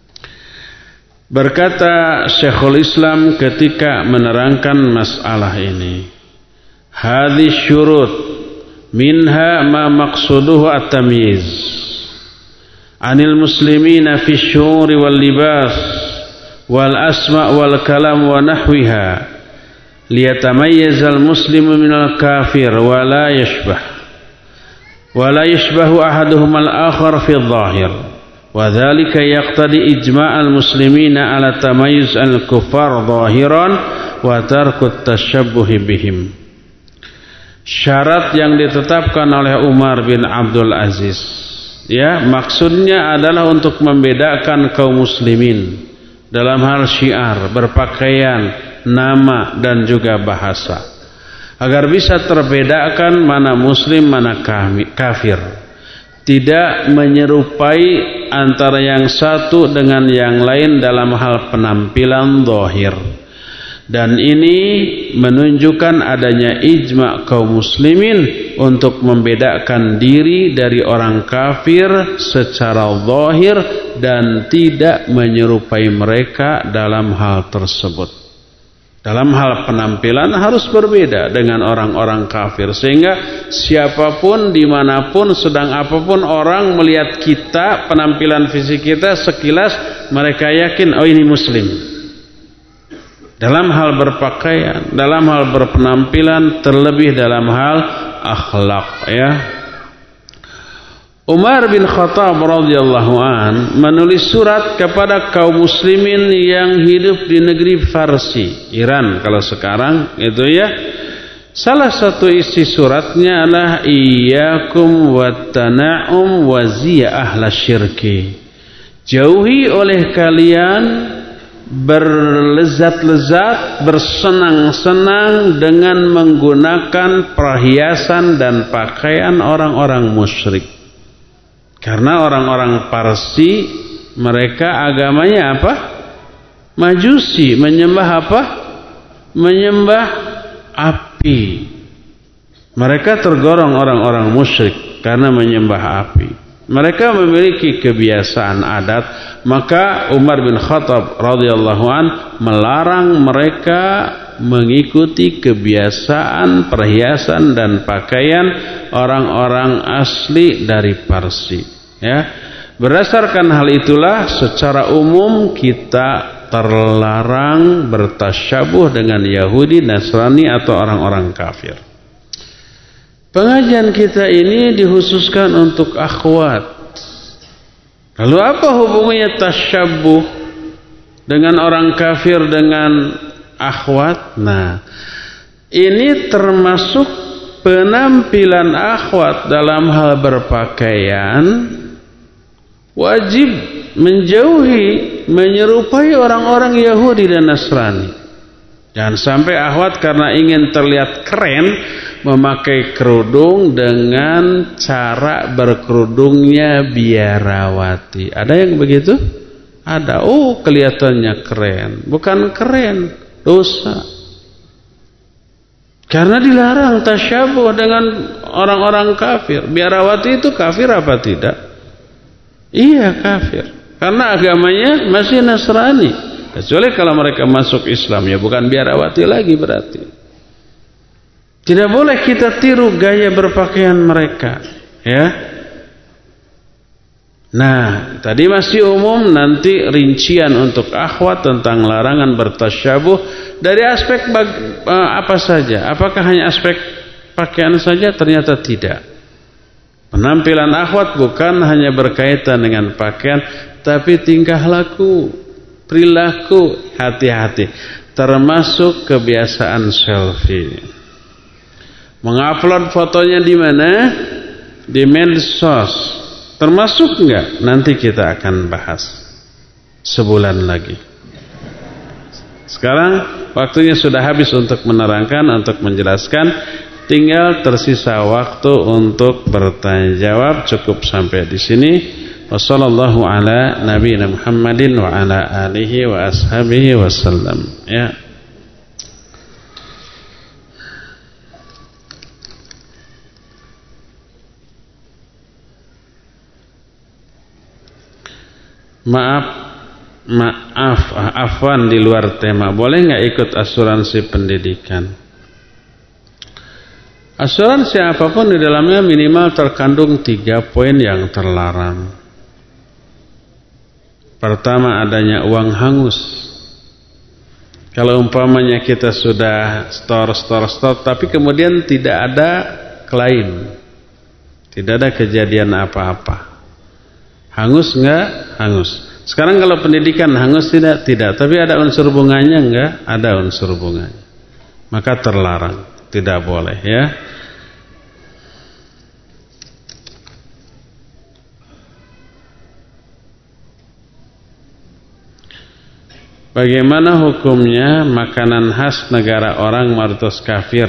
Berkata Syekhul Islam ketika menerangkan masalah ini, hadhihi syurut minha ma maqsuduhu at-tamyiz anil muslimina fi syuri wal libas wal asma wal kalam wa nahwiha liyatamayyazal muslimu minal kafir wa la yashbah wa la yashbahu ahaduhum al-akhar fi adh-dhahir wa dhalika yaqtadi ijma'al muslimina ala tamayyuz al-kuffar dhahiran wa tarku at-tashabbuh bihim. Syarat yang ditetapkan oleh Umar bin Abdul Aziz, ya, maksudnya adalah untuk membedakan kaum muslimin dalam hal syiar, berpakaian, nama dan juga bahasa, agar bisa terbedakan mana muslim mana kafir, tidak menyerupai antara yang satu dengan yang lain dalam hal penampilan zahir. Dan ini menunjukkan adanya ijma' kaum muslimin untuk membedakan diri dari orang kafir secara zahir dan tidak menyerupai mereka dalam hal tersebut. Dalam hal penampilan harus berbeda dengan orang-orang kafir, sehingga siapapun, dimanapun, sedang apapun orang melihat kita, penampilan fisik kita, sekilas mereka yakin, oh ini muslim. Dalam hal berpakaian, dalam hal berpenampilan, terlebih dalam hal akhlak, ya. Umar bin Khattab radhiyallahu an menulis surat kepada kaum muslimin yang hidup di negeri Farsi, Iran kalau sekarang itu, ya. Salah satu isi suratnya adalah iyyakum wattana'um wa ziya ahla syirki. Jauhi oleh kalian berlezat-lezat, bersenang-senang dengan menggunakan perhiasan dan pakaian orang-orang musyrik. Karena orang-orang Parsi, mereka agamanya apa? Majusi, menyembah apa? Menyembah api. Mereka tergolong orang-orang musyrik karena menyembah api. Mereka memiliki kebiasaan adat, maka Umar bin Khattab radhiyallahu an melarang mereka mengikuti kebiasaan, perhiasan dan pakaian orang-orang asli dari Parsi, ya. Berdasarkan hal itulah secara umum kita terlarang bertasyabuh dengan Yahudi, Nasrani atau orang-orang kafir. Pengajian kita ini dikhususkan untuk akhwat. Lalu apa hubungannya tasyabbuh dengan orang kafir dengan akhwat? Nah, ini termasuk penampilan akhwat dalam hal berpakaian wajib menjauhi, menyerupai orang-orang Yahudi dan Nasrani. Jangan sampai akhwat karena ingin terlihat keren memakai kerudung dengan cara berkerudungnya biarawati. Ada yang begitu? Ada. Oh, kelihatannya keren. Bukan keren, dosa. Karena dilarang tasyabuh dengan orang-orang kafir. Biarawati itu kafir apa tidak? Iya, kafir. Karena agamanya masih Nasrani. Kecuali kalau mereka masuk Islam, ya bukan biarawati lagi berarti. Tidak boleh kita tiru gaya berpakaian mereka, ya. Nah, tadi masih umum, nanti rincian untuk akhwat tentang larangan bertasyabuh dari aspek bag, apa saja. Apakah hanya aspek pakaian saja? Ternyata tidak. Penampilan akhwat bukan hanya berkaitan dengan pakaian, tapi tingkah laku, perilaku, hati-hati, termasuk kebiasaan selfie. Mengupload fotonya di mana? Di medsos. Termasuk enggak? Nanti kita akan bahas sebulan lagi. Sekarang waktunya sudah habis untuk menerangkan, untuk menjelaskan. Tinggal tersisa waktu untuk bertanya jawab. Cukup sampai di sini. Wassallallahu ala nabiyina Muhammadin wa ala alihi wa ashabihi wasallam. Ya. Maaf, maaf, afwan di luar tema. Boleh nggak ikut asuransi pendidikan? Asuransi apapun di dalamnya minimal terkandung tiga poin yang terlarang. Pertama, adanya uang hangus. Kalau umpamanya kita sudah store, store, store, tapi kemudian tidak ada klaim, tidak ada kejadian apa-apa. Hangus enggak? Hangus. Sekarang kalau pendidikan hangus tidak? Tidak. Tapi ada unsur bunganya enggak? Ada unsur bunganya. Maka terlarang. Tidak boleh, ya. Bagaimana hukumnya makanan khas negara orang martos kafir?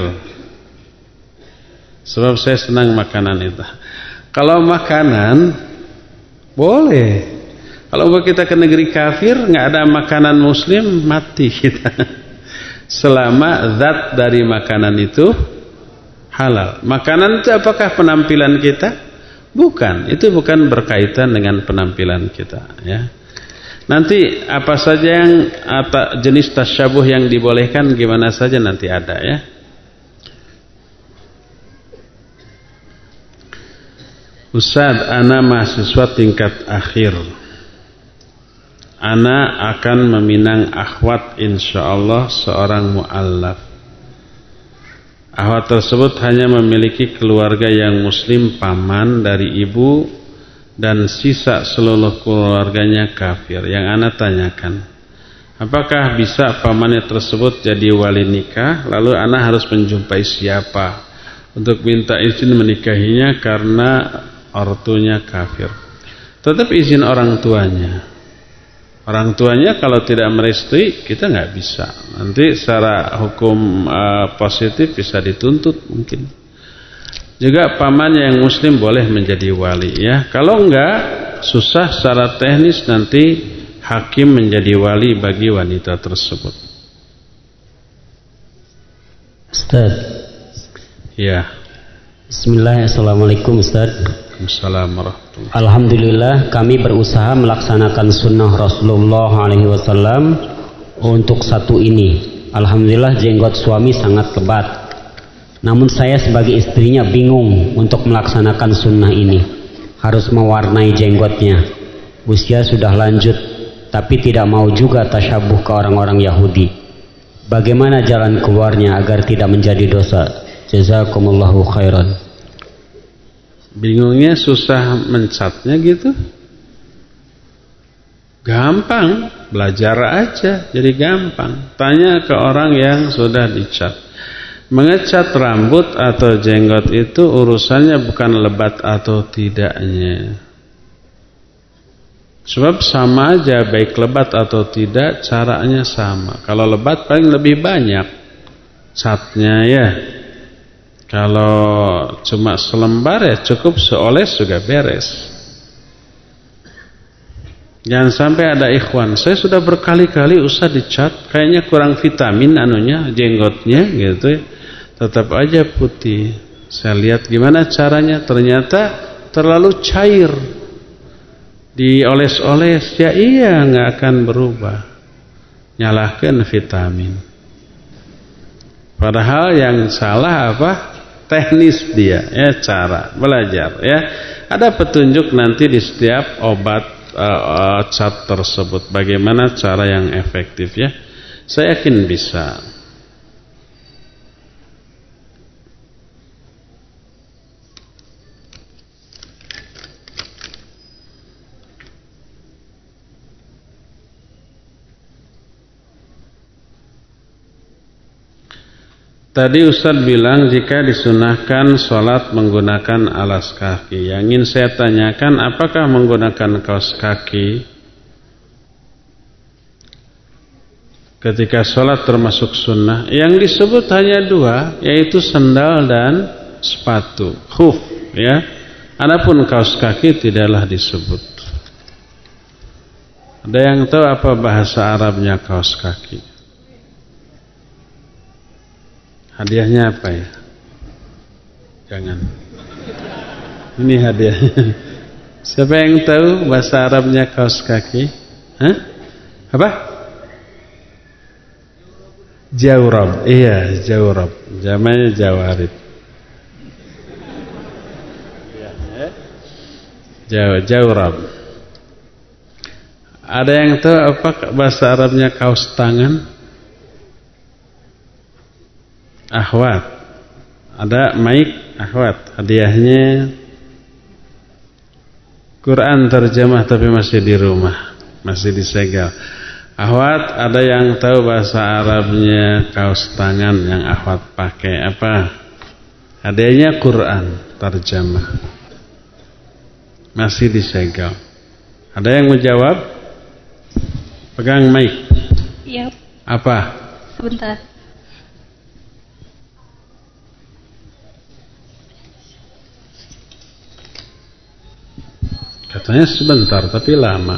Sebab saya senang makanan itu. Kalau makanan boleh. Kalau kita ke negeri kafir nggak ada makanan muslim, mati kita. Selama zat dari makanan itu halal. Makanan itu apakah penampilan kita? Bukan. Itu bukan berkaitan dengan penampilan kita, ya. Nanti apa saja yang atau jenis tasyabuh yang dibolehkan gimana saja nanti ada, ya. Ustaz, ana mahasiswa tingkat akhir. Ana akan meminang akhwat insyaallah seorang mu'allaf. Akhwat tersebut hanya memiliki keluarga yang muslim, paman dari ibu, dan sisa seluruh keluarganya kafir. Yang ana tanyakan, apakah bisa pamannya tersebut jadi wali nikah? Lalu ana harus menjumpai siapa untuk minta izin menikahinya karena ortunya kafir? Tetap izin orang tuanya. Orang tuanya kalau tidak merestui, kita nggak bisa. Nanti secara hukum uh, positif bisa dituntut mungkin. Juga paman yang muslim boleh menjadi wali, ya. Kalau enggak, susah secara teknis, nanti hakim menjadi wali bagi wanita tersebut. Ustaz. Ya. Bismillah, assalamualaikum Ustaz. Assalamualaikum. Alhamdulillah, kami berusaha melaksanakan sunnah Rasulullah alaihi wasallam untuk satu ini. Alhamdulillah jenggot suami sangat lebat. Namun saya sebagai istrinya bingung untuk melaksanakan sunnah ini. Harus mewarnai jenggotnya. Usia sudah lanjut, tapi tidak mau juga tasyabuh ke orang-orang Yahudi. Bagaimana jalan keluarnya agar tidak menjadi dosa? Jazakumullahu khairan. Bingungnya susah mencatnya gitu. Gampang, belajar aja jadi gampang. Tanya ke orang yang sudah dicat. Mengecat rambut atau jenggot itu urusannya bukan lebat atau tidaknya. Sebab sama aja, baik lebat atau tidak, caranya sama. Kalau lebat paling lebih banyak catnya ya. Kalau cuma selembar ya cukup seoles juga beres. Jangan sampai ada ikhwan, saya sudah berkali-kali usah dicat, kayaknya kurang vitamin anunya, jenggotnya gitu ya. Tetap aja putih. Saya lihat gimana caranya, ternyata terlalu cair. Dioles-oles, ya iya nggak akan berubah. Nyalahkan vitamin. Padahal yang salah apa? Teknis dia, ya cara belajar. Ya ada petunjuk nanti di setiap obat uh, uh, cat tersebut. Bagaimana cara yang efektif ya? Saya yakin bisa. Tadi Ustaz bilang jika disunahkan sholat menggunakan alas kaki. Yang ingin saya tanyakan, apakah menggunakan kaos kaki ketika sholat termasuk sunnah? Yang disebut hanya dua, yaitu sandal dan sepatu, khuf ya. Adapun kaos kaki tidaklah disebut. Ada yang tahu apa bahasa Arabnya kaos kaki? Hadiahnya apa ya? Jangan. Ini hadiahnya. Siapa yang tahu bahasa Arabnya kaos kaki? Hah? Apa? Jawrab. Iya, jawrab. Jamanya jawarib. Jaw, jawrab. Ada yang tahu apa bahasa Arabnya kaos tangan? Akhwat. Ada mic akhwat. Hadiahnya Quran terjemah tapi masih di rumah, masih disegel. Akhwat, ada yang tahu bahasa Arabnya kaos tangan yang akhwat pakai apa? Hadiahnya Quran terjemah, masih disegel. Ada yang mau jawab? Pegang mic. Iya. Apa? Sebentar. Katanya sebentar tapi lama.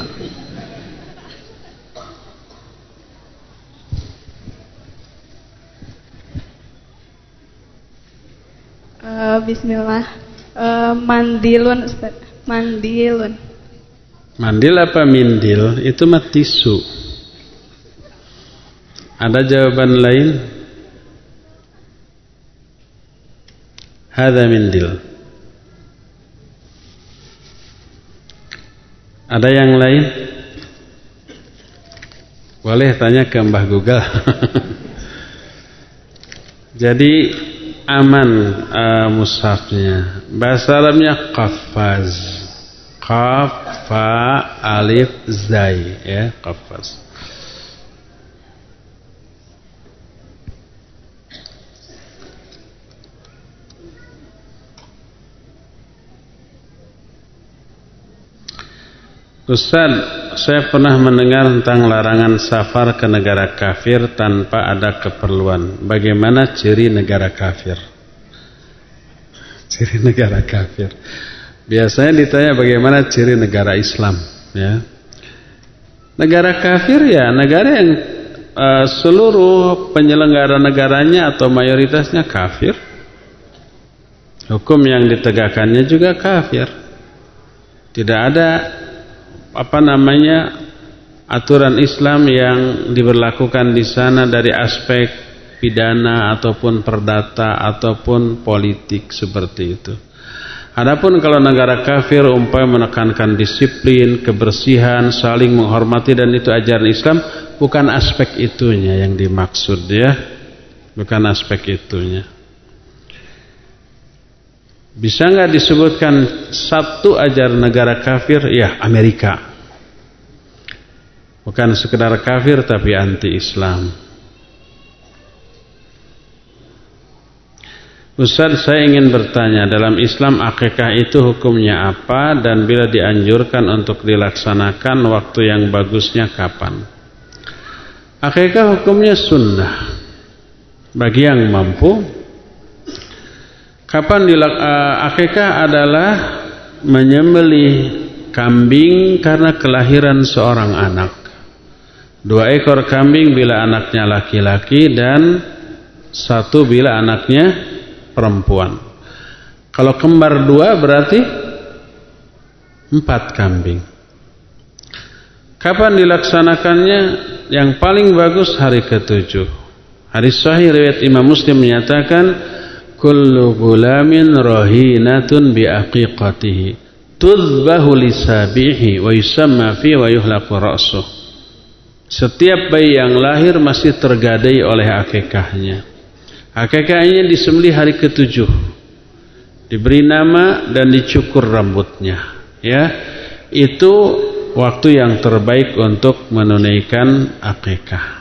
Uh, Bismillah. Uh, mandilun, Ustaz. Mandilun. Mandil apa mindil? Itu mah tisu. Ada jawaban lain? Hada mindil. Ada yang lain? Boleh tanya ke Mbah Google. Jadi aman uh, mushafnya. Bahasa Arabnya qafaz. Qaf, fa, alif, zai, ya, qafaz. Ustaz, saya pernah mendengar tentang larangan safar ke negara kafir tanpa ada keperluan. Bagaimana ciri negara kafir? Ciri negara kafir. Biasanya ditanya bagaimana ciri negara Islam, ya. Negara kafir ya negara yang uh, seluruh penyelenggara negaranya atau mayoritasnya kafir. Hukum yang ditegakkannya juga kafir. Tidak ada apa namanya aturan Islam yang diberlakukan di sana dari aspek pidana ataupun perdata ataupun politik seperti itu. Adapun kalau negara kafir umpamanya menekankan disiplin, kebersihan, saling menghormati dan itu ajaran Islam, bukan aspek itunya yang dimaksud ya. Bukan aspek itunya. Bisa nggak disebutkan satu aja negara kafir? Ya, Amerika. Bukan sekedar kafir tapi anti-Islam. Ustaz, saya ingin bertanya, dalam Islam akikah itu hukumnya apa, dan bila dianjurkan untuk dilaksanakan waktu yang bagusnya kapan? Akikah hukumnya sunnah bagi yang mampu. Kapan dilak, uh, akikah adalah menyembelih kambing karena kelahiran seorang anak. Dua ekor kambing bila anaknya laki-laki dan satu bila anaknya perempuan. Kalau kembar dua berarti empat kambing. Kapan dilaksanakannya? Yang paling bagus hari ketujuh. Hadis sahih riwayat Imam Muslim menyatakan, kullu gulamin rahinatun bi aqiqatihi tudbahu lisabihi wa yusamma fi wa yuhlaqu ra'suh. Setiap bayi yang lahir masih tergadai oleh akikahnya. Akikahnya disembelih hari ketujuh, diberi nama dan dicukur rambutnya. Ya, itu waktu yang terbaik untuk menunaikan akikah.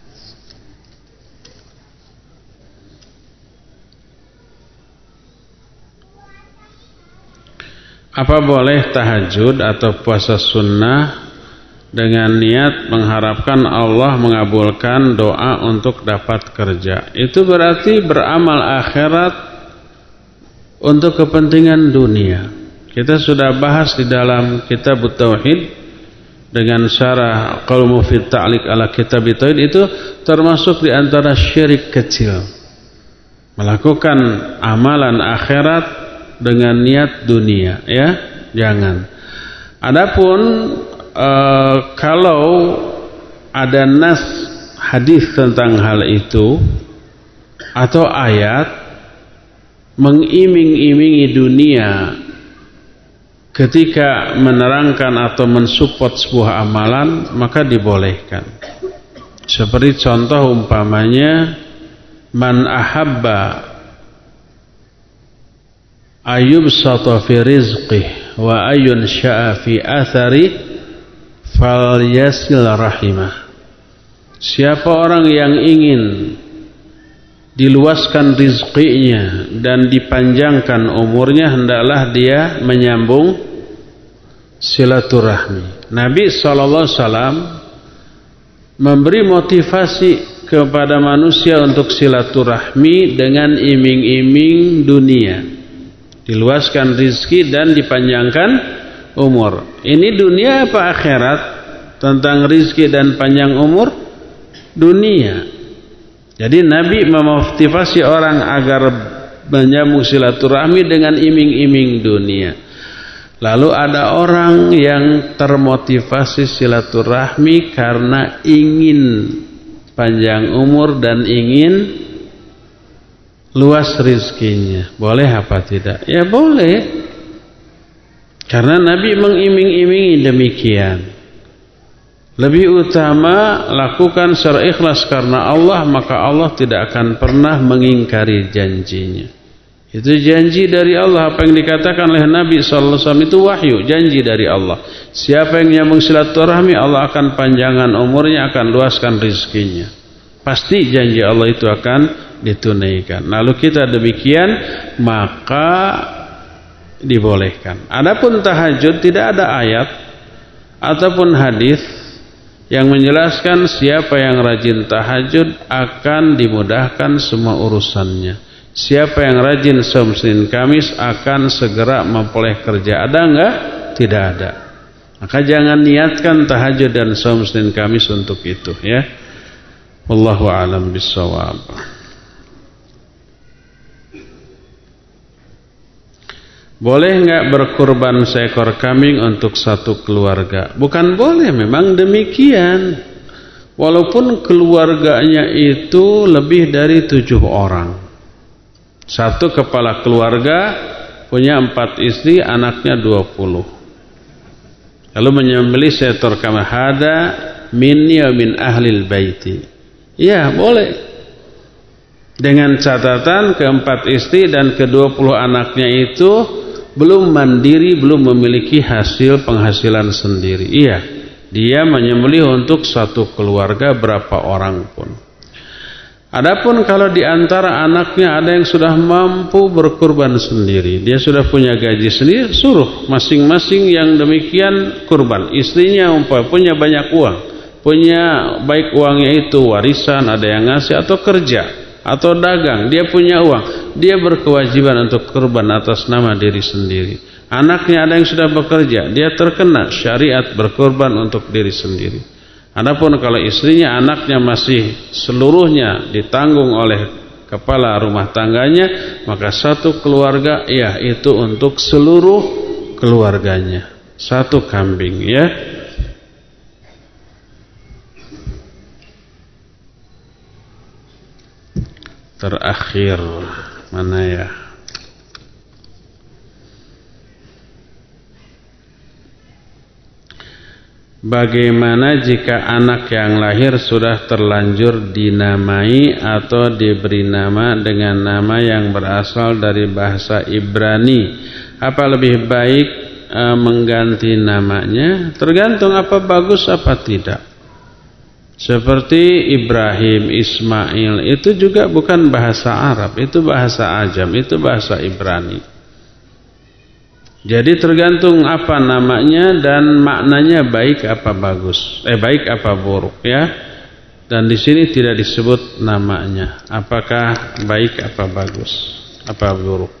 Apa boleh tahajud atau puasa sunnah dengan niat mengharapkan Allah mengabulkan doa untuk dapat kerja? Itu berarti beramal akhirat untuk kepentingan dunia. Kita sudah bahas di dalam kitab Tauhid dengan syarah Qaul Mufid Ta'liq ala Kitab Tauhid, itu termasuk di antara syirik kecil. Melakukan amalan akhirat dengan niat dunia, ya, jangan. Adapun e, kalau ada nas hadis tentang hal itu atau ayat mengiming-imingi dunia ketika menerangkan atau mensupport sebuah amalan, maka dibolehkan. Seperti contoh umpamanya, man ahabba ayub sata fi rizqih wa ayun sya'a fi athari falyasil rahimah. Siapa orang yang ingin diluaskan rizqinya dan dipanjangkan umurnya, hendaklah dia menyambung silaturahmi. Nabi shallallahu alaihi wasallam memberi motivasi kepada manusia untuk silaturahmi dengan iming-iming dunia, diluaskan rizki dan dipanjangkan umur. Ini dunia apa akhirat? Tentang rizki dan panjang umur, dunia. Jadi Nabi memotivasi orang agar menyambung silaturahmi dengan iming-iming dunia. Lalu ada orang yang termotivasi silaturahmi karena ingin panjang umur dan ingin luas rizkinya. Boleh apa tidak? Ya boleh. Karena Nabi mengiming-imingi demikian. Lebih utama lakukan secara ikhlas karena Allah, maka Allah tidak akan pernah mengingkari janjinya. Itu janji dari Allah. Apa yang dikatakan oleh Nabi shallallahu alaihi wasallam itu wahyu, janji dari Allah. Siapa yang nyambung silaturahmi, Allah akan panjangkan umurnya, akan luaskan rizkinya. Pasti janji Allah itu akan ditunaikan. Lalu kita demikian, maka dibolehkan. Adapun tahajud, tidak ada ayat ataupun hadis yang menjelaskan siapa yang rajin tahajud akan dimudahkan semua urusannya. Siapa yang rajin saum Senin Kamis akan segera memperoleh kerja. Ada enggak? Tidak ada. Maka jangan niatkan tahajud dan saum Senin Kamis untuk itu, ya. Wallahu a'lam bishawab. Boleh enggak berkurban seekor kambing untuk satu keluarga? Bukan boleh, memang demikian. Walaupun keluarganya itu lebih dari tujuh orang. Satu kepala keluarga punya empat istri, anaknya dua puluh. Lalu menyembelih seekor kambing, hada minni wa min ahlil baiti. Ya boleh. Dengan catatan keempat istri dan kedua puluh anaknya itu belum mandiri, belum memiliki hasil penghasilan sendiri. Iya, dia menyembelih untuk satu keluarga berapa orang pun. Adapun kalau di antara anaknya ada yang sudah mampu berkurban sendiri, dia sudah punya gaji sendiri, suruh masing-masing yang demikian kurban. Istrinya umpamanya punya banyak uang, punya baik uangnya itu warisan, ada yang ngasih atau kerja atau dagang, dia punya uang, dia berkewajiban untuk kurban atas nama diri sendiri. Anaknya ada yang sudah bekerja, dia terkena syariat berkurban untuk diri sendiri. Adapun kalau istrinya, anaknya masih seluruhnya ditanggung oleh kepala rumah tangganya, maka satu keluarga, ya itu untuk seluruh keluarganya. Satu kambing, ya. Terakhir, mana ya? Bagaimana jika anak yang lahir sudah terlanjur dinamai atau diberi nama dengan nama yang berasal dari bahasa Ibrani? Apa lebih baik e, mengganti namanya? Tergantung apa bagus apa tidak. Seperti Ibrahim, Ismail, itu juga bukan bahasa Arab, itu bahasa Ajam, itu bahasa Ibrani. Jadi tergantung apa namanya dan maknanya baik apa bagus, eh baik apa buruk, ya. Dan di sini tidak disebut namanya, apakah baik apa bagus, apa buruk.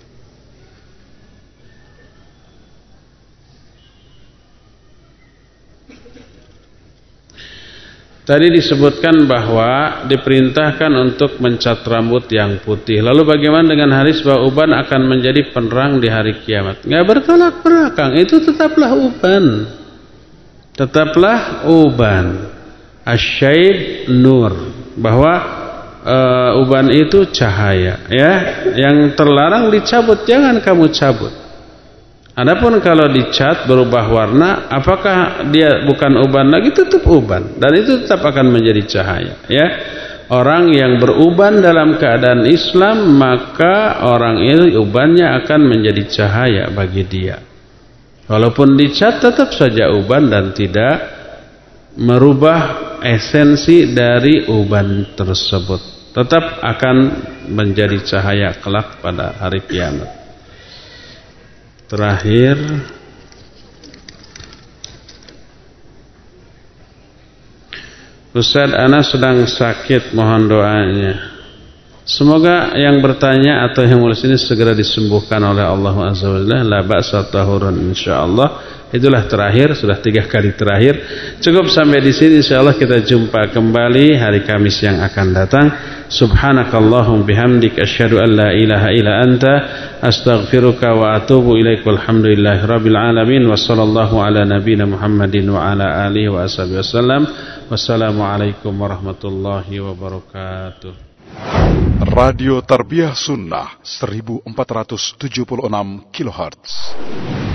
Tadi disebutkan bahwa diperintahkan untuk mencat rambut yang putih. Lalu bagaimana dengan hadis bahwa uban akan menjadi penerang di hari kiamat? Nggak bertolak belakang, itu tetaplah uban. Tetaplah uban. Asyaib nur, bahwa e, uban itu cahaya, ya. Yang terlarang dicabut, jangan kamu cabut. Adapun kalau dicat berubah warna, apakah dia bukan uban lagi? Tetap uban, dan itu tetap akan menjadi cahaya, ya. Orang yang beruban dalam keadaan Islam, maka orang itu ubannya akan menjadi cahaya bagi dia. Walaupun dicat tetap saja uban dan tidak merubah esensi dari uban tersebut. Tetap akan menjadi cahaya kelak pada hari kiamat. Terakhir, Ustaz, ana sedang sakit, mohon doanya. Semoga yang bertanya atau yang menulis ini segera disembuhkan oleh Allah Azza wa Jalla. La ba'sa tahurun insyaallah. Itulah terakhir, sudah tiga kali terakhir. Cukup sampai di sini, insyaallah kita jumpa kembali hari Kamis yang akan datang. Subhanakallahum bihamdik asyhadu an la ilaha illa anta astaghfiruka wa atubu ilaik. Walhamdulillahi rabbil alamin wa sallallahu ala nabiyyina Muhammadin wa ala alihi wa ashabihi wasallam. Wassalamualaikum warahmatullahi wabarakatuh. Radio Tarbiyah Sunnah seribu empat ratus tujuh puluh enam kilohertz.